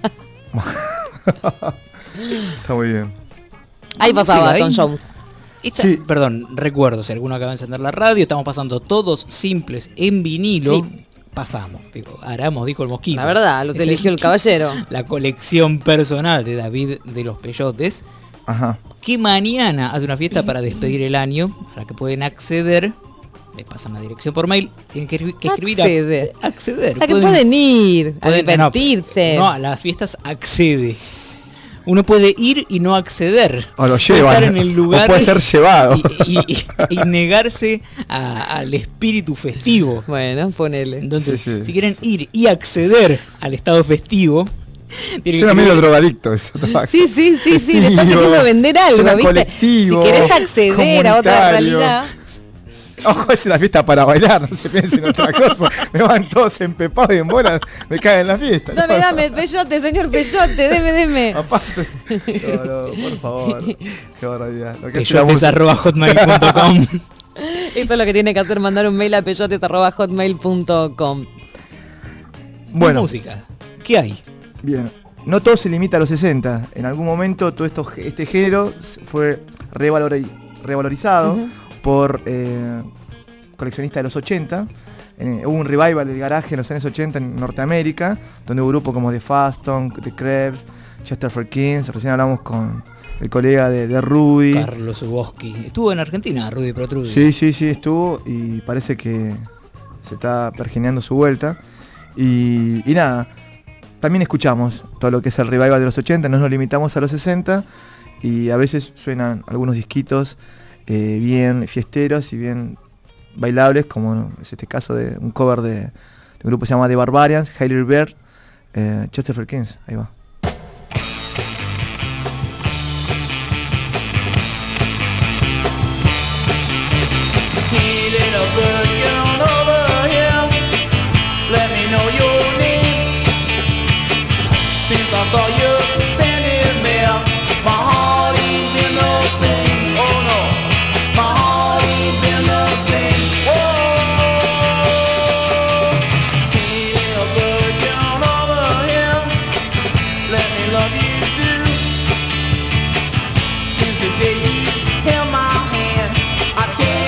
Está muy bien.
Ahí pasaba
Sí,
Tom
ahí.
Jones.
Sí.
Perdón, recuerdo, si alguno acaba de encender la radio, estamos pasando todos simples en vinilo.
Sí.
Pasamos, digo, Aramos, dijo el mosquito.
La verdad, lo
Es
te eligió el caballero.
La colección personal de David de los Peyotes,
Ajá.
que mañana hace una fiesta para despedir el año, a la que pueden acceder. Me pasan la dirección por mail, tienen que escribir acceder.
A que pueden ir, a
pueden-
divertirse.
No, a las fiestas accede. Uno puede ir y no acceder.
O lo
Puede
llevan.
estar en el lugar
O puede ser llevado.
y negarse al espíritu festivo.
Bueno, ponele.
Entonces,
Sí, sí.
si quieren ir y acceder al estado festivo, tienen
Era
que
medio
escribir-
drogadicto eso.
Sí, le está
Festivo,
queriendo vender algo,
suena
¿viste?
colectivo,
Si querés acceder a otra
comunitario.
realidad.
Ojo, es una fiesta para bailar, no se piensen en otra cosa. Me van todos empepados y en bolas, me caen en la fiesta.
Dame, Peyote, señor Peyote, deme.
Aparte, no, por favor. Qué barbaridad. Lo que hace la
peyotes@hotmail.com.
Eso es lo que tiene que hacer, mandar un mail a peyotes@hotmail.com.
Bueno,
Música. ¿Qué hay?
bien. No todo se limita a los 60. En algún momento todo este género fue revalorizado por coleccionistas de los 80. Hubo un revival del garaje en los años 80 en Norteamérica, donde hubo grupos como The Faston, The Krebs, Chesterfield Kings. Recién hablamos con el colega de Rudy.
Carlos Zuboski. Estuvo en Argentina, Rudy Protrudy.
Sí, estuvo y parece que se está pergeneando su vuelta. Y nada, también escuchamos todo lo que es el revival de los 80, no nos limitamos a los 60 y a veces suenan algunos disquitos bien fiesteros y bien bailables, como es este caso de un cover de un grupo que se llama The Barbarians, Hailey Bird, Chesterfield Kings, ahí va.
I can't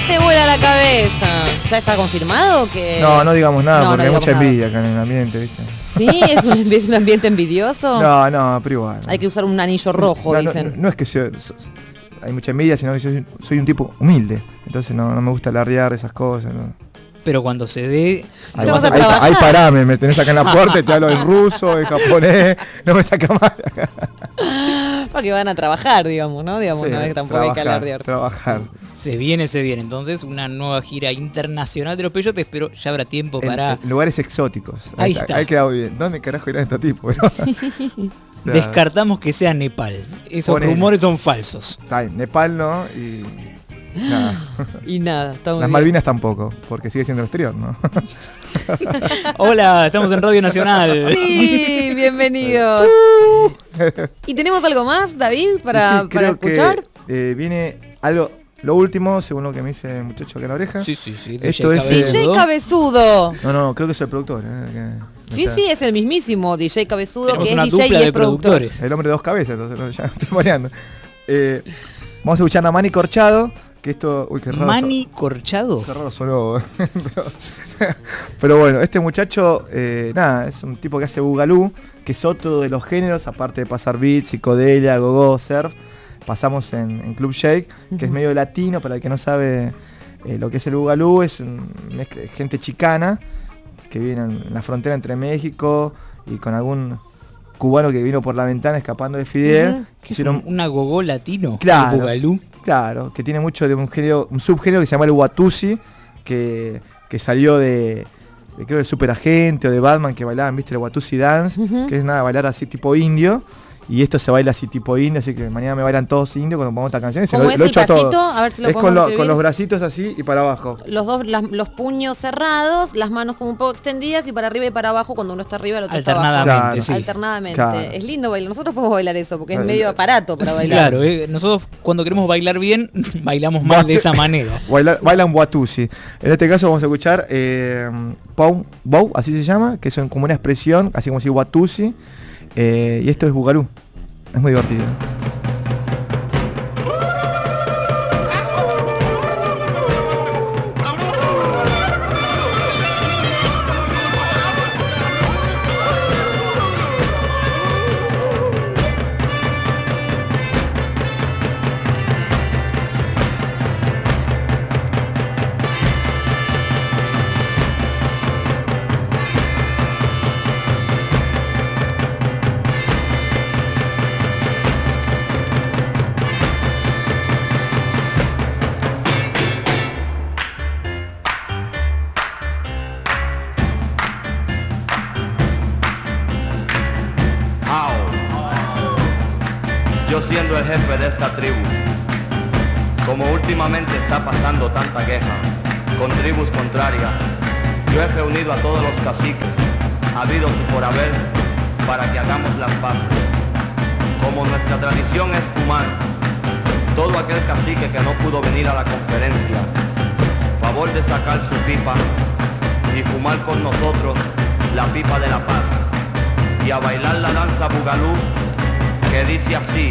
te vuela la cabeza. ¿Ya está confirmado que...?
No digamos nada
No,
porque
no
hay mucha
digamos
envidia acá en el ambiente, ¿viste?
¿Sí? ¿Es un ambiente envidioso?
No, pero igual.
Hay que usar un anillo rojo, dicen.
No es que hay mucha envidia, sino que yo soy un tipo humilde. Entonces no me gusta alardear esas cosas. ¿no?
Pero cuando se dé...
Ahí parame, me tenés acá en la puerta y te hablo en ruso, en japonés, no me saca más.
Porque van a trabajar, digamos, ¿no? Digamos,
Sí,
no es que tampoco hay que alardear.
Trabajar.
Se viene entonces una nueva gira internacional de los peyotes, pero ya habrá tiempo para...
En lugares exóticos.
Ahí está.
Ahí quedado bien. ¿Dónde carajo irán estos tipos?
Descartamos que sea Nepal. Esos rumores son falsos.
Está bien, Nepal no y... Nada.
Y nada,
Las Malvinas tampoco, porque sigue siendo el exterior, ¿no?
Hola, estamos en Radio Nacional.
Sí, bienvenidos. ¿Y tenemos algo más, David, para escuchar?
Que, viene algo, lo último, según lo que me dice el muchacho acá en la oreja.
Sí.
Esto es
DJ Cabezudo.
No, creo que es el productor.
Sí, es el mismísimo DJ Cabezudo.
Tenemos
que
una
es DJ
dupla
y
de
es productor.
productores.
El hombre de dos cabezas, entonces ya me estoy mareando. Vamos a escuchar a Manny Corchado, que esto... Uy, qué raro.
¿Manny Corchado?
Qué raro sonó. Pero bueno, este muchacho, es un tipo que hace bugalú, que es otro de los géneros, aparte de pasar beats, psicodelia, gogo, surf. Pasamos en Club Shake, que es medio latino, para el que no sabe lo que es el bugalú, es gente chicana, que vive en la frontera entre México y con algún cubano que vino por la ventana escapando de Fidel.
Que hicieron una gogó latino.
Claro,
el bugalú.
Claro, que tiene mucho de un subgénero que se llama el Watusi, que salió de creo del Superagente o de Batman, que bailaban, viste, el Watusi Dance, que es nada, bailar así tipo indio. Y esto se baila así tipo indio, así que mañana me bailan todos indios cuando pongamos esta canción.
¿Cómo es el pasito? A ver si lo
es con los bracitos así y para abajo.
Los puños cerrados, las manos como un poco extendidas y para arriba y para abajo cuando uno está arriba, el otro está abajo.
Alternadamente, sí.
Alternadamente.
Claro.
Es lindo bailar. Nosotros podemos bailar eso porque es medio aparato para bailar.
Claro, nosotros cuando queremos bailar bien, bailamos más de esa manera.
Bailan Watusi. En este caso vamos a escuchar Bow, así se llama, que es como una expresión, así como si Watusi. Y esto es bugalú. Es muy divertido.
Yo siendo el jefe de esta tribu, como últimamente está pasando tanta queja con tribus contrarias, yo he reunido a todos los caciques, habidos y por haber, para que hagamos las paces. Como nuestra tradición es fumar, todo aquel cacique que no pudo venir a la conferencia, favor de sacar su pipa y fumar con nosotros la pipa de la paz, y a bailar la danza bugalú, que dice así.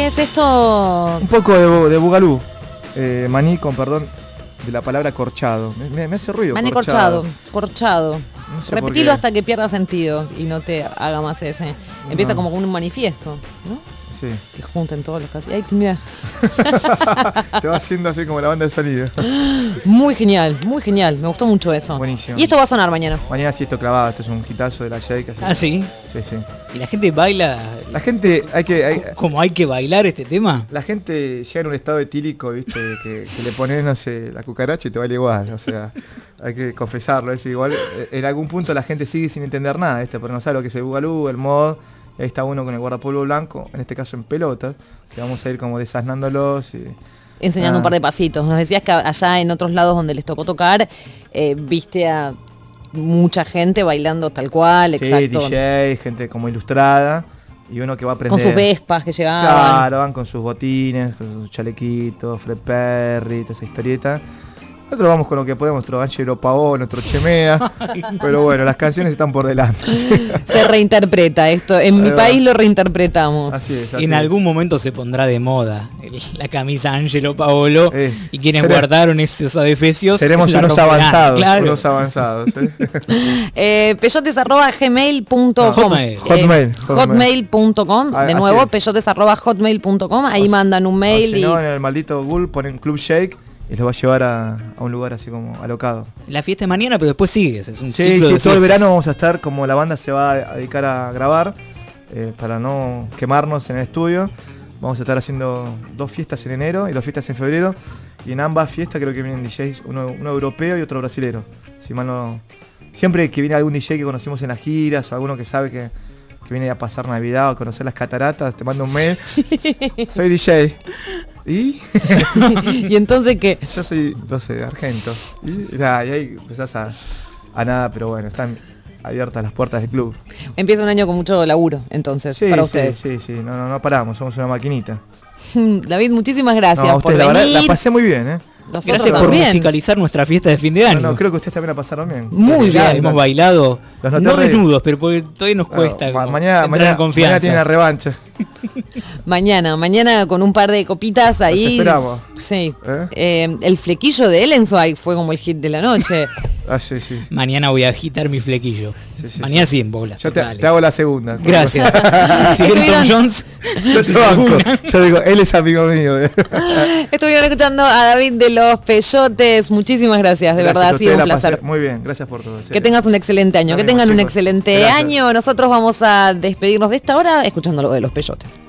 ¿Qué es esto?
Un poco de bugalú. Maní con perdón de la palabra corchado. Me hace ruido.
Maní corchado. No sé repetilo hasta que pierda sentido y no te haga más ese. Empieza como con un manifiesto, ¿no?
Sí.
Que junten todos los casos. Ay, mira.
Te va haciendo así como la banda de sonido.
Muy genial, muy genial. Me gustó mucho eso.
Buenísimo.
Y esto va a sonar mañana.
Mañana sí, esto clavado. Esto es un hitazo de la Shake.
¿Ah, sí?
Sí, sí.
¿Y la gente baila?
La gente
¿Cómo hay que bailar este tema?
La gente llega en un estado etílico, ¿viste? que le pones, no sé, la cucaracha y te baila igual. O sea, hay que confesarlo. Es igual. En algún punto la gente sigue sin entender nada, ¿viste? Pero no sabe lo que es el bugalú, el mod. Ahí está uno con el guardapolvo blanco, en este caso en pelotas, que vamos a ir como desasnándolos y...
Enseñando un par de pasitos. Nos decías que allá en otros lados donde les tocó tocar, viste a mucha gente bailando tal cual, exacto.
Sí, DJ, gente como ilustrada, y uno que va a aprender...
Con sus vespas que llegaban.
Claro, van con sus botines, con sus chalequitos, Fred Perry, toda esa historieta. Nosotros vamos con lo que podemos, nuestro Angelo Paolo, nuestro Chemea, pero bueno, las canciones están por delante.
Se reinterpreta esto, en mi país lo reinterpretamos.
Así es.
En algún momento se pondrá de moda la camisa Angelo Paolo y quienes guardaron esos adefesios
seremos unos avanzados, claro. Unos avanzados.
peyotes@gmail.com hotmail.com de nuevo, peyotes@hotmail.com, ahí mandan un mail
si no, en el maldito Google ponen Club Shake y los va a llevar a un lugar así como alocado.
La fiesta de mañana, pero después sigues, es un
ciclo
de
todo
fiestas.
El verano vamos a estar, como la banda se va a dedicar a grabar, para no quemarnos en el estudio, vamos a estar haciendo 2 fiestas en enero y 2 fiestas en febrero, y en ambas fiestas creo que vienen DJs, uno europeo y otro brasilero. Si mal no... Siempre que viene algún DJ que conocimos en las giras, o alguno que sabe que viene a pasar Navidad o a conocer las cataratas, te mando un mail. Soy DJ. ¿Y?
¿Y entonces qué?
Yo soy, no sé, argento. Y ahí empezás a nada, pero bueno, están abiertas las puertas del club.
Empieza un año con mucho laburo, entonces, para ustedes.
Sí, no paramos, somos una maquinita.
David, muchísimas gracias
por venir. La verdad, la pasé muy bien, ¿eh?
Gracias por musicalizar nuestra fiesta de fin de año.
No, creo que ustedes también la pasaron bien.
Muy bien.
Hemos bailado, no desnudos, pero porque todavía nos cuesta.
Mañana tiene la revancha.
Mañana con un par de copitas ahí.
Los esperamos.
Sí. El flequillo de Ellenzweig fue como el hit de la noche.
Sí.
Mañana voy a agitar mi flequillo. Mañana sí en bolas.
Yo te hago la segunda.
Gracias. Si Elton Jones,
yo te banco. Yo digo, él es amigo mío.
Estuvieron escuchando a David de los Peyotes. Muchísimas gracias, de verdad, ha sido un placer.
Muy bien, gracias por todo.
Que tengas un excelente año. Que tengan un excelente año. Nosotros vamos a despedirnos de esta hora escuchando lo de los Peyotes.